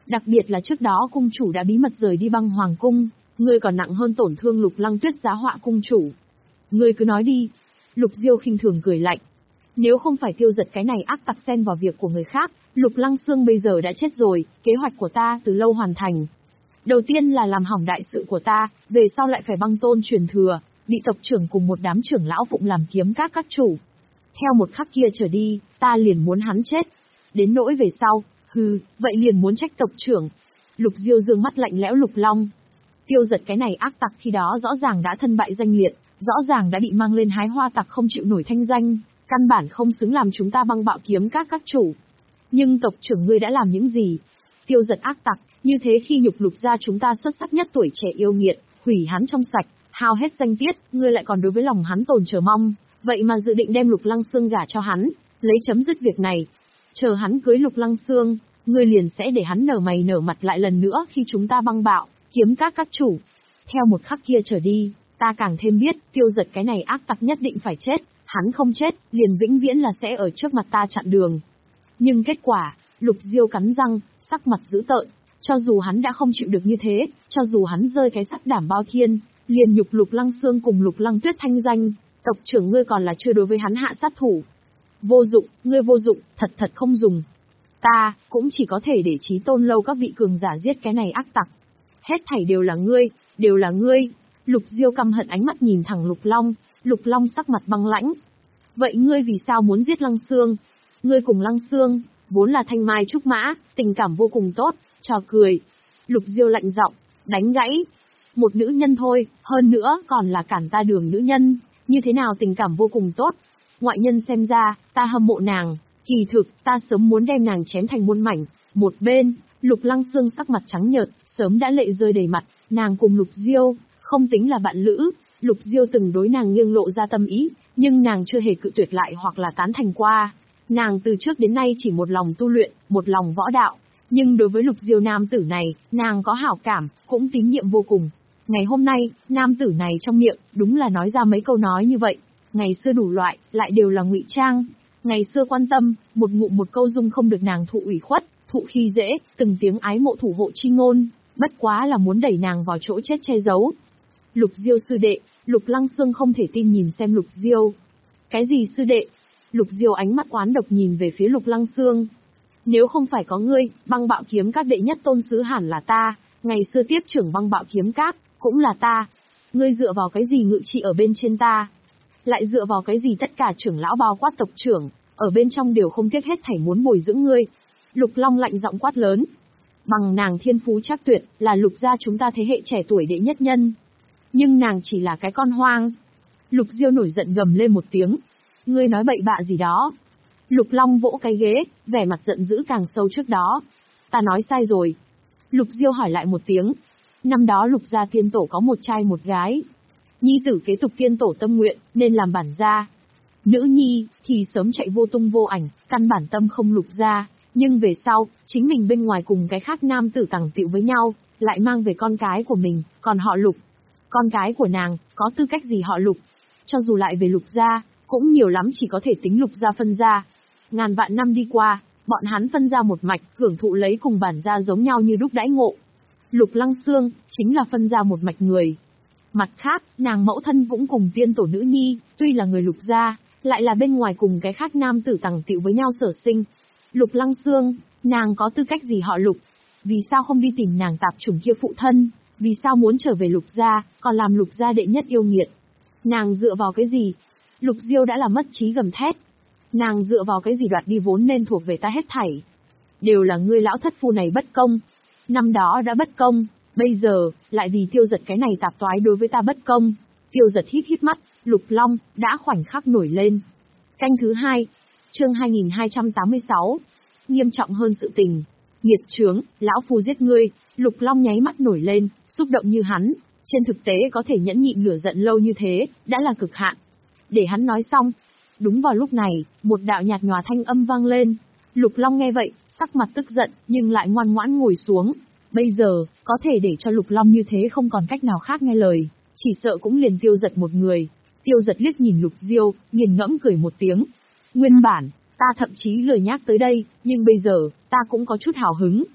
Đặc biệt là trước đó cung chủ đã bí mật rời đi băng hoàng cung, ngươi còn nặng hơn tổn thương Lục Lăng Tuyết giá họa cung chủ. Ngươi cứ nói đi. Lục Diêu khinh thường cười lạnh. Nếu không phải Tiêu Giật cái này ác tặc xen vào việc của người khác, Lục Lăng Xương bây giờ đã chết rồi, kế hoạch của ta từ lâu hoàn thành. Đầu tiên là làm hỏng đại sự của ta, về sau lại phải băng tôn truyền thừa, bị tộc trưởng cùng một đám trưởng lão phụng làm kiếm các các chủ. Theo một khắc kia trở đi, ta liền muốn hắn chết. Đến nỗi về sau, hừ, vậy liền muốn trách tộc trưởng. Lục Diêu dương mắt lạnh lẽo Lục Long. Tiêu Giật cái này ác tặc khi đó rõ ràng đã thân bại danh liệt, rõ ràng đã bị mang lên hái hoa tặc không chịu nổi thanh danh, căn bản không xứng làm chúng ta băng bạo kiếm các các chủ. Nhưng tộc trưởng ngươi đã làm những gì? Tiêu Giật ác tặc, như thế khi nhục Lục gia chúng ta xuất sắc nhất tuổi trẻ yêu nghiệt, hủy hắn trong sạch, hao hết danh tiết, ngươi lại còn đối với lòng hắn tồn chờ mong, vậy mà dự định đem Lục Lăng Xương gả cho hắn, lấy chấm dứt việc này. Chờ hắn cưới Lục Lăng Xương, ngươi liền sẽ để hắn nở mày nở mặt lại lần nữa khi chúng ta băng bạo kiếm các các chủ. Theo một khắc kia trở đi, ta càng thêm biết, Tiêu Giật cái này ác tặc nhất định phải chết, hắn không chết, liền vĩnh viễn là sẽ ở trước mặt ta chặn đường. Nhưng kết quả, Lục Diêu cắn răng, sắc mặt dữ tợn, cho dù hắn đã không chịu được như thế, cho dù hắn rơi cái sắc đảm bao thiên, liền nhục Lục Lăng Xương cùng Lục Lăng Tuyết thanh danh, tộc trưởng ngươi còn là chưa đối với hắn hạ sát thủ. Vô dụng, ngươi vô dụng, thật thật không dùng. Ta, cũng chỉ có thể để Chí Tôn lâu các vị cường giả giết cái này ác tặc. Hết thảy đều là ngươi, đều là ngươi. Lục Diêu căm hận ánh mắt nhìn thẳng Lục Long, Lục Long sắc mặt băng lãnh. Vậy ngươi vì sao muốn giết Lăng Xương? Ngươi cùng Lăng Xương, vốn là thanh mai trúc mã, tình cảm vô cùng tốt, trò cười. Lục Diêu lạnh giọng, đánh gãy. Một nữ nhân thôi, hơn nữa còn là cản ta đường nữ nhân, như thế nào tình cảm vô cùng tốt? Ngoại nhân xem ra, ta hâm mộ nàng, kỳ thực, ta sớm muốn đem nàng chém thành muôn mảnh. Một bên, Lục Lăng Xương sắc mặt trắng nhợt, sớm đã lệ rơi đầy mặt, nàng cùng Lục Diêu, không tính là bạn lữ, Lục Diêu từng đối nàng nghiêng lộ ra tâm ý, nhưng nàng chưa hề cự tuyệt lại hoặc là tán thành qua. Nàng từ trước đến nay chỉ một lòng tu luyện, một lòng võ đạo, nhưng đối với Lục Diêu nam tử này, nàng có hảo cảm, cũng tín nhiệm vô cùng. Ngày hôm nay, nam tử này trong miệng, đúng là nói ra mấy câu nói như vậy. Ngày xưa đủ loại, lại đều là ngụy trang. Ngày xưa quan tâm, một ngụm một câu dung không được nàng thụ ủy khuất, thụ khi dễ, từng tiếng ái mộ thủ hộ chi ngôn, bất quá là muốn đẩy nàng vào chỗ chết che giấu. Lục Diêu sư đệ, Lục Lăng Xương không thể tin nhìn xem Lục Diêu. Cái gì sư đệ? Lục Diêu ánh mắt oán độc nhìn về phía Lục Lăng Xương. Nếu không phải có ngươi, băng bạo kiếm các đệ nhất tôn sứ hẳn là ta, ngày xưa tiếp trưởng băng bạo kiếm các, cũng là ta. Ngươi dựa vào cái gì ngự trị ở bên trên ta? Lại dựa vào cái gì tất cả trưởng lão bao quát tộc trưởng, ở bên trong đều không tiếc hết thảy muốn bồi dưỡng ngươi? Lục Long lạnh giọng quát lớn. Bằng nàng thiên phú chắc tuyệt, là Lục gia chúng ta thế hệ trẻ tuổi đệ nhất nhân. Nhưng nàng chỉ là cái con hoang. Lục Diêu nổi giận gầm lên một tiếng. Ngươi nói bậy bạ gì đó? Lục Long vỗ cái ghế, vẻ mặt giận dữ càng sâu trước đó. Ta nói sai rồi. Lục Diêu hỏi lại một tiếng. Năm đó Lục gia tiên tổ có một trai một gái. Nhi tử kế tục tiên tổ tâm nguyện, nên làm bản gia. Nữ nhi, thì sớm chạy vô tung vô ảnh, căn bản tâm không Lục gia. Nhưng về sau, chính mình bên ngoài cùng cái khác nam tử tằng tịu với nhau, lại mang về con cái của mình, còn họ Lục. Con cái của nàng, có tư cách gì họ Lục? Cho dù lại về Lục gia, cũng nhiều lắm chỉ có thể tính Lục gia phân gia. Ngàn vạn năm đi qua, bọn hắn phân ra một mạch, hưởng thụ lấy cùng bản gia giống nhau như đúc đãi ngộ. Lục Lăng Xương, chính là phân ra một mạch người. Mặt khác, nàng mẫu thân cũng cùng tiên tổ nữ nhi, tuy là người Lục gia, lại là bên ngoài cùng cái khác nam tử tằng tịu với nhau sở sinh. Lục Lăng Xương, nàng có tư cách gì họ Lục? Vì sao không đi tìm nàng tạp chủng kia phụ thân? Vì sao muốn trở về Lục gia, còn làm Lục gia đệ nhất yêu nghiệt? Nàng dựa vào cái gì? Lục Diêu đã là mất trí gầm thét. Nàng dựa vào cái gì đoạt đi vốn nên thuộc về ta hết thảy? Đều là ngươi lão thất phu này bất công. Năm đó đã bất công, bây giờ, lại vì Tiêu Giật cái này tạp toái đối với ta bất công. Tiêu Giật hít hít mắt, Lục Long, đã khoảnh khắc nổi lên. Canh thứ hai, chương hai nghìn hai trăm tám mươi sáu. Nghiêm trọng hơn sự tình. Nghiệt chướng, lão phu giết ngươi. Lục Long nháy mắt nổi lên, xúc động như hắn. Trên thực tế có thể nhẫn nhịn lửa giận lâu như thế, đã là cực hạn. Để hắn nói xong. Đúng vào lúc này, một đạo nhạt nhòa thanh âm vang lên. Lục Long nghe vậy, sắc mặt tức giận, nhưng lại ngoan ngoãn ngồi xuống. Bây giờ, có thể để cho Lục Long như thế không còn cách nào khác nghe lời, chỉ sợ cũng liền Tiêu Giật một người. Tiêu Giật liếc nhìn Lục Diêu, nghiền ngẫm cười một tiếng. Nguyên bản, ta thậm chí lười nhắc tới đây, nhưng bây giờ, ta cũng có chút hào hứng.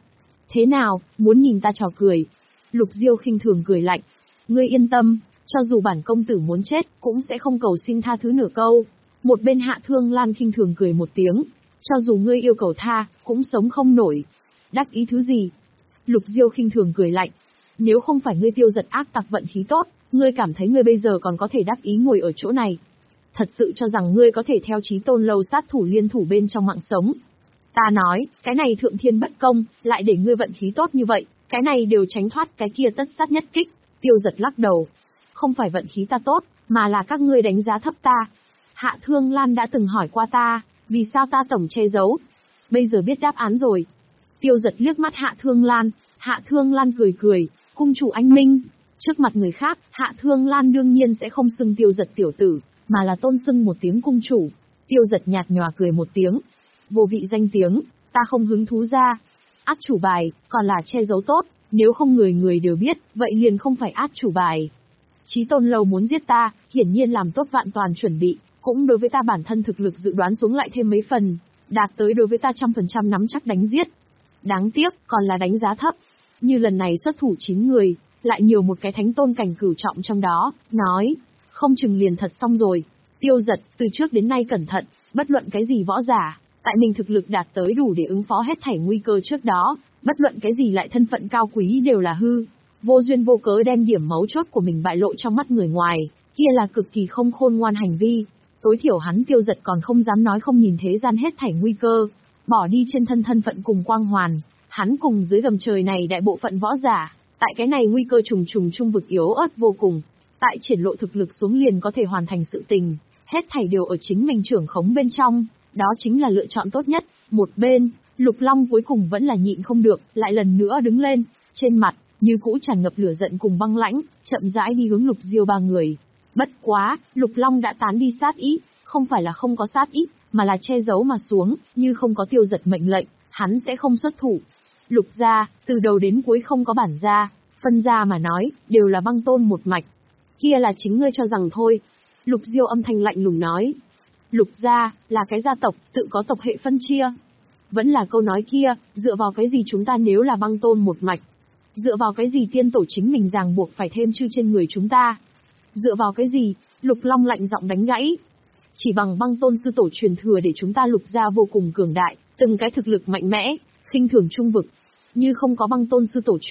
Thế nào, muốn nhìn ta trò cười? Lục Diêu khinh thường cười lạnh. Ngươi yên tâm, cho dù bản công tử muốn chết, cũng sẽ không cầu xin tha thứ nửa câu. Một bên Hạ Thương Lan khinh thường cười một tiếng. Cho dù ngươi yêu cầu tha, cũng sống không nổi. Đắc ý thứ gì? Lục Diêu khinh thường cười lạnh. Nếu không phải ngươi Tiêu Giật ác tặc vận khí tốt, ngươi cảm thấy ngươi bây giờ còn có thể đắc ý ngồi ở chỗ này. Thật sự cho rằng ngươi có thể theo Chí Tôn lâu sát thủ liên thủ bên trong mạng sống. Ta nói, cái này thượng thiên bất công, lại để ngươi vận khí tốt như vậy, cái này đều tránh thoát cái kia tất sát nhất kích. Tiêu Giật lắc đầu. Không phải vận khí ta tốt, mà là các ngươi đánh giá thấp ta. Hạ Thương Lan đã từng hỏi qua ta, vì sao ta tổng che giấu. Bây giờ biết đáp án rồi. Tiêu Giật liếc mắt Hạ Thương Lan, Hạ Thương Lan cười cười, cung chủ anh minh. Trước mặt người khác, Hạ Thương Lan đương nhiên sẽ không xưng Tiêu Giật tiểu tử, mà là tôn xưng một tiếng cung chủ. Tiêu Giật nhạt nhòa cười một tiếng. Vô vị danh tiếng, ta không hứng thú ra. Át chủ bài, còn là che giấu tốt, nếu không người người đều biết, vậy liền không phải át chủ bài. Chí Tôn lâu muốn giết ta, hiển nhiên làm tốt vạn toàn chuẩn bị, cũng đối với ta bản thân thực lực dự đoán xuống lại thêm mấy phần, đạt tới đối với ta trăm phần trăm nắm chắc đánh giết. Đáng tiếc, còn là đánh giá thấp. Như lần này xuất thủ chín người, lại nhiều một cái thánh tôn cảnh cửu trọng trong đó, nói, không chừng liền thật xong rồi. Tiêu Giật, từ trước đến nay cẩn thận, bất luận cái gì võ giả, tại mình thực lực đạt tới đủ để ứng phó hết thảy nguy cơ trước đó, bất luận cái gì lại thân phận cao quý đều là hư. Vô duyên vô cớ đem điểm mấu chốt của mình bại lộ trong mắt người ngoài, kia là cực kỳ không khôn ngoan hành vi. Tối thiểu hắn Tiêu Giật còn không dám nói không nhìn thế gian hết thảy nguy cơ, bỏ đi trên thân thân phận cùng quang hoàn, hắn cùng dưới gầm trời này đại bộ phận võ giả, tại cái này nguy cơ trùng trùng trung vực yếu ớt vô cùng, tại triển lộ thực lực xuống liền có thể hoàn thành sự tình, hết thảy đều ở chính mình trưởng khống bên trong, đó chính là lựa chọn tốt nhất. Một bên, Lục Long cuối cùng vẫn là nhịn không được, lại lần nữa đứng lên, trên mặt như cũ tràn ngập lửa giận cùng băng lãnh, chậm rãi đi hướng Lục Diêu ba người. Bất quá, Lục Long đã tán đi sát ý, không phải là không có sát ý, mà là che giấu mà xuống, như không có Tiêu Giật mệnh lệnh, hắn sẽ không xuất thủ. Lục gia, từ đầu đến cuối không có bản gia, phân gia mà nói, đều là băng tôn một mạch. Kia là chính ngươi cho rằng thôi. Lục Diêu âm thanh lạnh lùng nói. Lục gia, là cái gia tộc, tự có tộc hệ phân chia. Vẫn là câu nói kia, dựa vào cái gì chúng ta nếu là băng tôn một mạch? Dựa vào cái gì tiên tổ chính mình ràng buộc phải thêm chư trên người chúng ta? Dựa vào cái gì? Lục Long lạnh giọng đánh gãy. Chỉ bằng băng tôn sư tổ truyền thừa để chúng ta Lục gia vô cùng cường đại, từng cái thực lực mạnh mẽ, khinh thường trung vực. Như không có băng tôn sư tổ